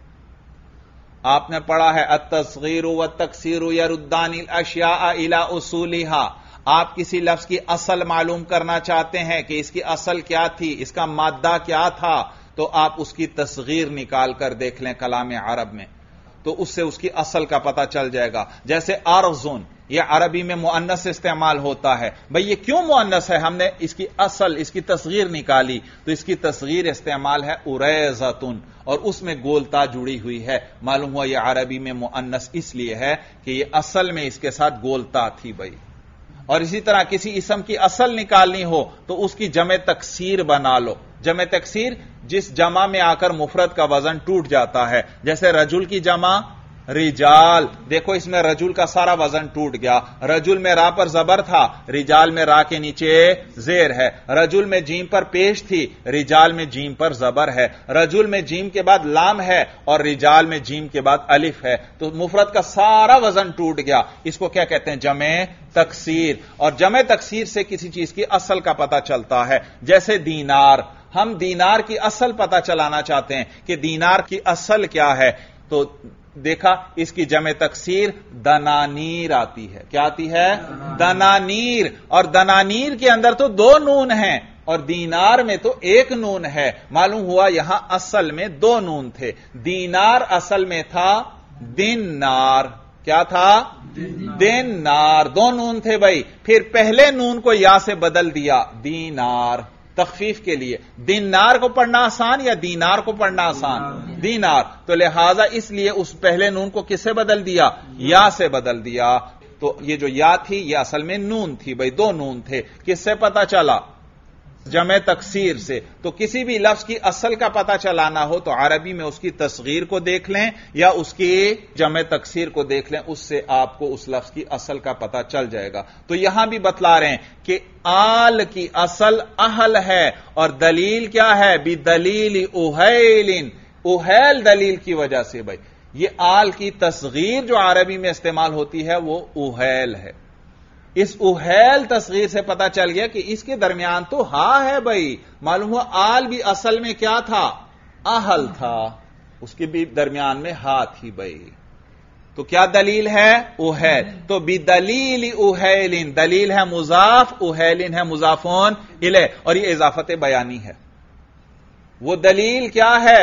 آپ نے پڑھا ہے التصغیر والتکسیر یردان الاشیاء الی اصولها، آپ کسی لفظ کی اصل معلوم کرنا چاہتے ہیں کہ اس کی اصل کیا تھی، اس کا مادہ کیا تھا، تو آپ اس کی تصغیر نکال کر دیکھ لیں کلام عرب میں، تو اس سے اس کی اصل کا پتہ چل جائے گا۔ جیسے ارزن، یہ عربی میں مؤنث استعمال ہوتا ہے، بھئی یہ کیوں مؤنث ہے؟ ہم نے اس کی اصل، اس کی تصغیر نکالی، تو اس کی تصغیر استعمال ہے اریزتن، اور اس میں گولتا جڑی ہوئی ہے، معلوم ہوا یہ عربی میں مؤنث اس لیے ہے کہ یہ اصل میں اس کے ساتھ گولتا تھی بھائی۔ اور اسی طرح کسی اسم کی اصل نکالنی ہو تو اس کی جمع تکسیر بنا لو، جمع تکسیر جس جمع میں آ کر مفرد کا وزن ٹوٹ جاتا ہے، جیسے رجل کی جمع رجال، دیکھو اس میں رجل کا سارا وزن ٹوٹ گیا، رجل میں را پر زبر تھا، رجال میں را کے نیچے زیر ہے، رجل میں جیم پر پیش تھی، رجال میں جیم پر زبر ہے، رجل میں جیم کے بعد لام ہے اور رجال میں جیم کے بعد الف ہے، تو مفرد کا سارا وزن ٹوٹ گیا، اس کو کیا کہتے ہیں؟ جمع تکسیر۔ اور جمع تکسیر سے کسی چیز کی اصل کا پتہ چلتا ہے، جیسے دینار، ہم دینار کی اصل پتہ چلانا چاہتے ہیں کہ دینار کی اصل کیا ہے، تو دیکھا اس کی جمع تکسیر دنانیر آتی ہے، کیا آتی ہے؟ دنانیر، اور دنانیر کے اندر تو دو نون ہیں اور دینار میں تو ایک نون ہے، معلوم ہوا یہاں اصل میں دو نون تھے، دینار اصل میں تھا دینار، کیا تھا؟ دینار، دو نون تھے بھائی، پھر پہلے نون کو یا سے بدل دیا دینار، تخفیف کے لیے۔ دینار کو پڑھنا آسان یا دینار کو پڑھنا آسان؟ دینار، تو لہذا اس لیے اس پہلے نون کو کس سے بدل دیا؟ یا سے بدل دیا، تو یہ جو یا تھی یہ اصل میں نون تھی بھائی، دو نون تھے، کس سے پتا چلا؟ جمع تکسیر سے۔ تو کسی بھی لفظ کی اصل کا پتہ چلانا ہو تو عربی میں اس کی تصغیر کو دیکھ لیں یا اس کی جمع تکسیر کو دیکھ لیں، اس سے آپ کو اس لفظ کی اصل کا پتہ چل جائے گا۔ تو یہاں بھی بتلا رہے ہیں کہ آل کی اصل اہل ہے اور دلیل کیا ہے؟ بدلیل اہیل، اہیل دلیل کی وجہ سے بھائی، یہ آل کی تصغیر جو عربی میں استعمال ہوتی ہے وہ اہیل ہے۔ اس اہیل تصغیر سے پتا چل گیا کہ اس کے درمیان تو ہا ہے بھائی، معلوم ہوا آل بھی اصل میں کیا تھا؟ اہل تھا، اس کے بھی درمیان میں ہا تھی بھائی، تو کیا دلیل ہے؟ اہیل، تو بدلیل اہیل، دلیل ہے مضاف، اہیل ہے مضافون الیہ، اور یہ اضافت بیانی ہے۔ وہ دلیل کیا ہے؟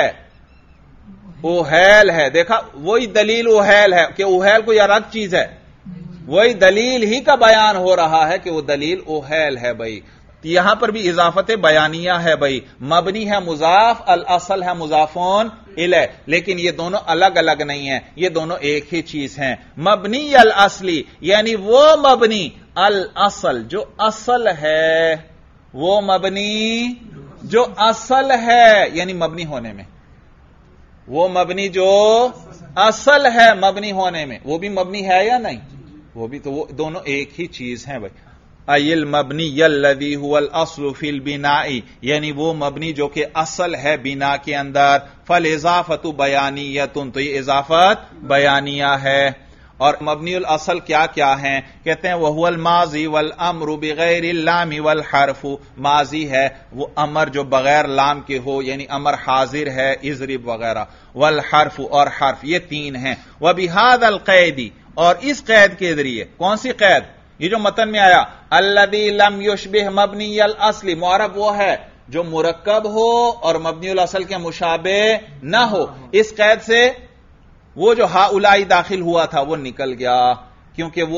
اہیل ہے، دیکھا وہی دلیل اہیل ہے کہ اہیل کوئی الگ چیز ہے، وہی دلیل ہی کا بیان ہو رہا ہے کہ وہ دلیل اہیل ہے بھائی۔ تو یہاں پر بھی اضافت بیانیہ ہے بھائی، مبنی ہے مضاف، الاصل ہے مضافون الیہ، لیکن یہ دونوں الگ الگ نہیں ہیں، یہ دونوں ایک ہی چیز ہیں۔ مبنی الاصلی یعنی وہ مبنی الاصل جو اصل ہے، وہ مبنی جو اصل ہے یعنی مبنی ہونے میں، وہ مبنی جو اصل ہے مبنی ہونے میں، وہ بھی مبنی ہے یا نہیں؟ وہ بھی، تو وہ دونوں ایک ہی چیز ہیں بھائی۔ ایل مبنی الذی هو الاصل فی البناء یعنی وہ مبنی جو کہ اصل ہے بنا کے اندر، فالاضافۃ بیانیۃ تو یہ اضافت بیانیہ ہے۔ اور مبنی الاصل کیا کیا ہیں؟ کہتے ہیں وہو الماضی والامر بغیر اللام والحرف، ماضی ہے وہ امر جو بغیر لام کے ہو، یعنی امر حاضر ہے، اضرب وغیرہ، والحرف اور حرف، یہ تین ہیں۔ وبہذا القید اور اس قید کے ذریعے، کون سی قید؟ یہ جو متن میں آیا الذی لم یشبہ مبنی الاصل، معرب وہ ہے جو مرکب ہو اور مبنی الاصل کے مشابہ نہ ہو، اس قید سے وہ جو ہاؤلائی داخل ہوا تھا وہ نکل گیا، کیونکہ وہ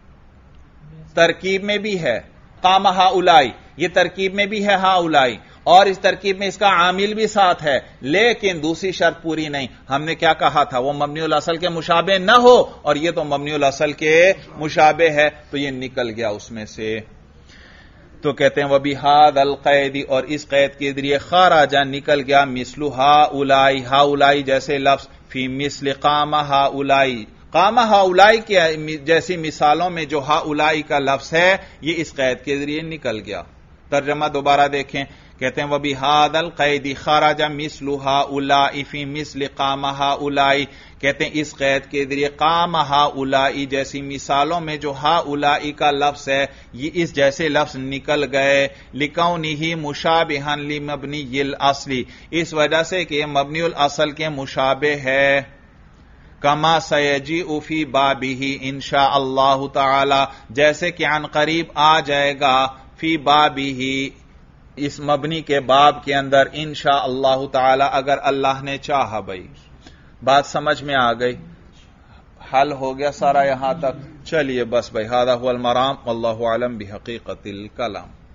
ترکیب میں بھی ہے، قام ہاؤلائی، یہ ترکیب میں بھی ہے ہاؤلائی، اور اس ترکیب میں اس کا عامل بھی ساتھ ہے، لیکن دوسری شرط پوری نہیں۔ ہم نے کیا کہا تھا؟ وہ مبنی الاصل کے مشابہ نہ ہو، اور یہ تو مبنی الاصل کے مشابہ ہے، تو یہ نکل گیا اس میں سے۔ تو کہتے ہیں وبہذا القید اور اس قید کے ذریعے خرج نکل گیا مثل ہاؤلائی، ہاؤلائی جیسے لفظ، فی مثل قام ہاؤلائی، قام ہاؤلائی کے جیسی مثالوں میں جو ہاؤلائی کا لفظ ہے یہ اس قید کے ذریعے نکل گیا۔ ترجمہ دوبارہ دیکھیں، کہتے ہیں وبہذا القید خرج مثل ہاؤلائی فی مثل قام ہاؤلائی، کہتے ہیں اس قید کے ذریعے قام ہاؤلائی جیسی مثالوں میں جو ہاؤلائی کا لفظ ہے یہ اس جیسے لفظ نکل گئے، لکونہ مشابہا لمبنی الاصل، اس وجہ سے کہ مبنی الاصل کے مشابہ ہے، کما سیجیء فی بابہ انشاء اللہ تعالی، جیسے کہ عن قریب آ جائے گا، فی بابہ اس مبنی کے باب کے اندر، انشاء اللہ تعالی اگر اللہ نے چاہا۔ بھائی بات سمجھ میں آ گئی؟ حل ہو گیا سارا یہاں تک؟ چلیے بس بھائی، ھذا ھو المرام واللہ اعلم بحقیقت الکلام۔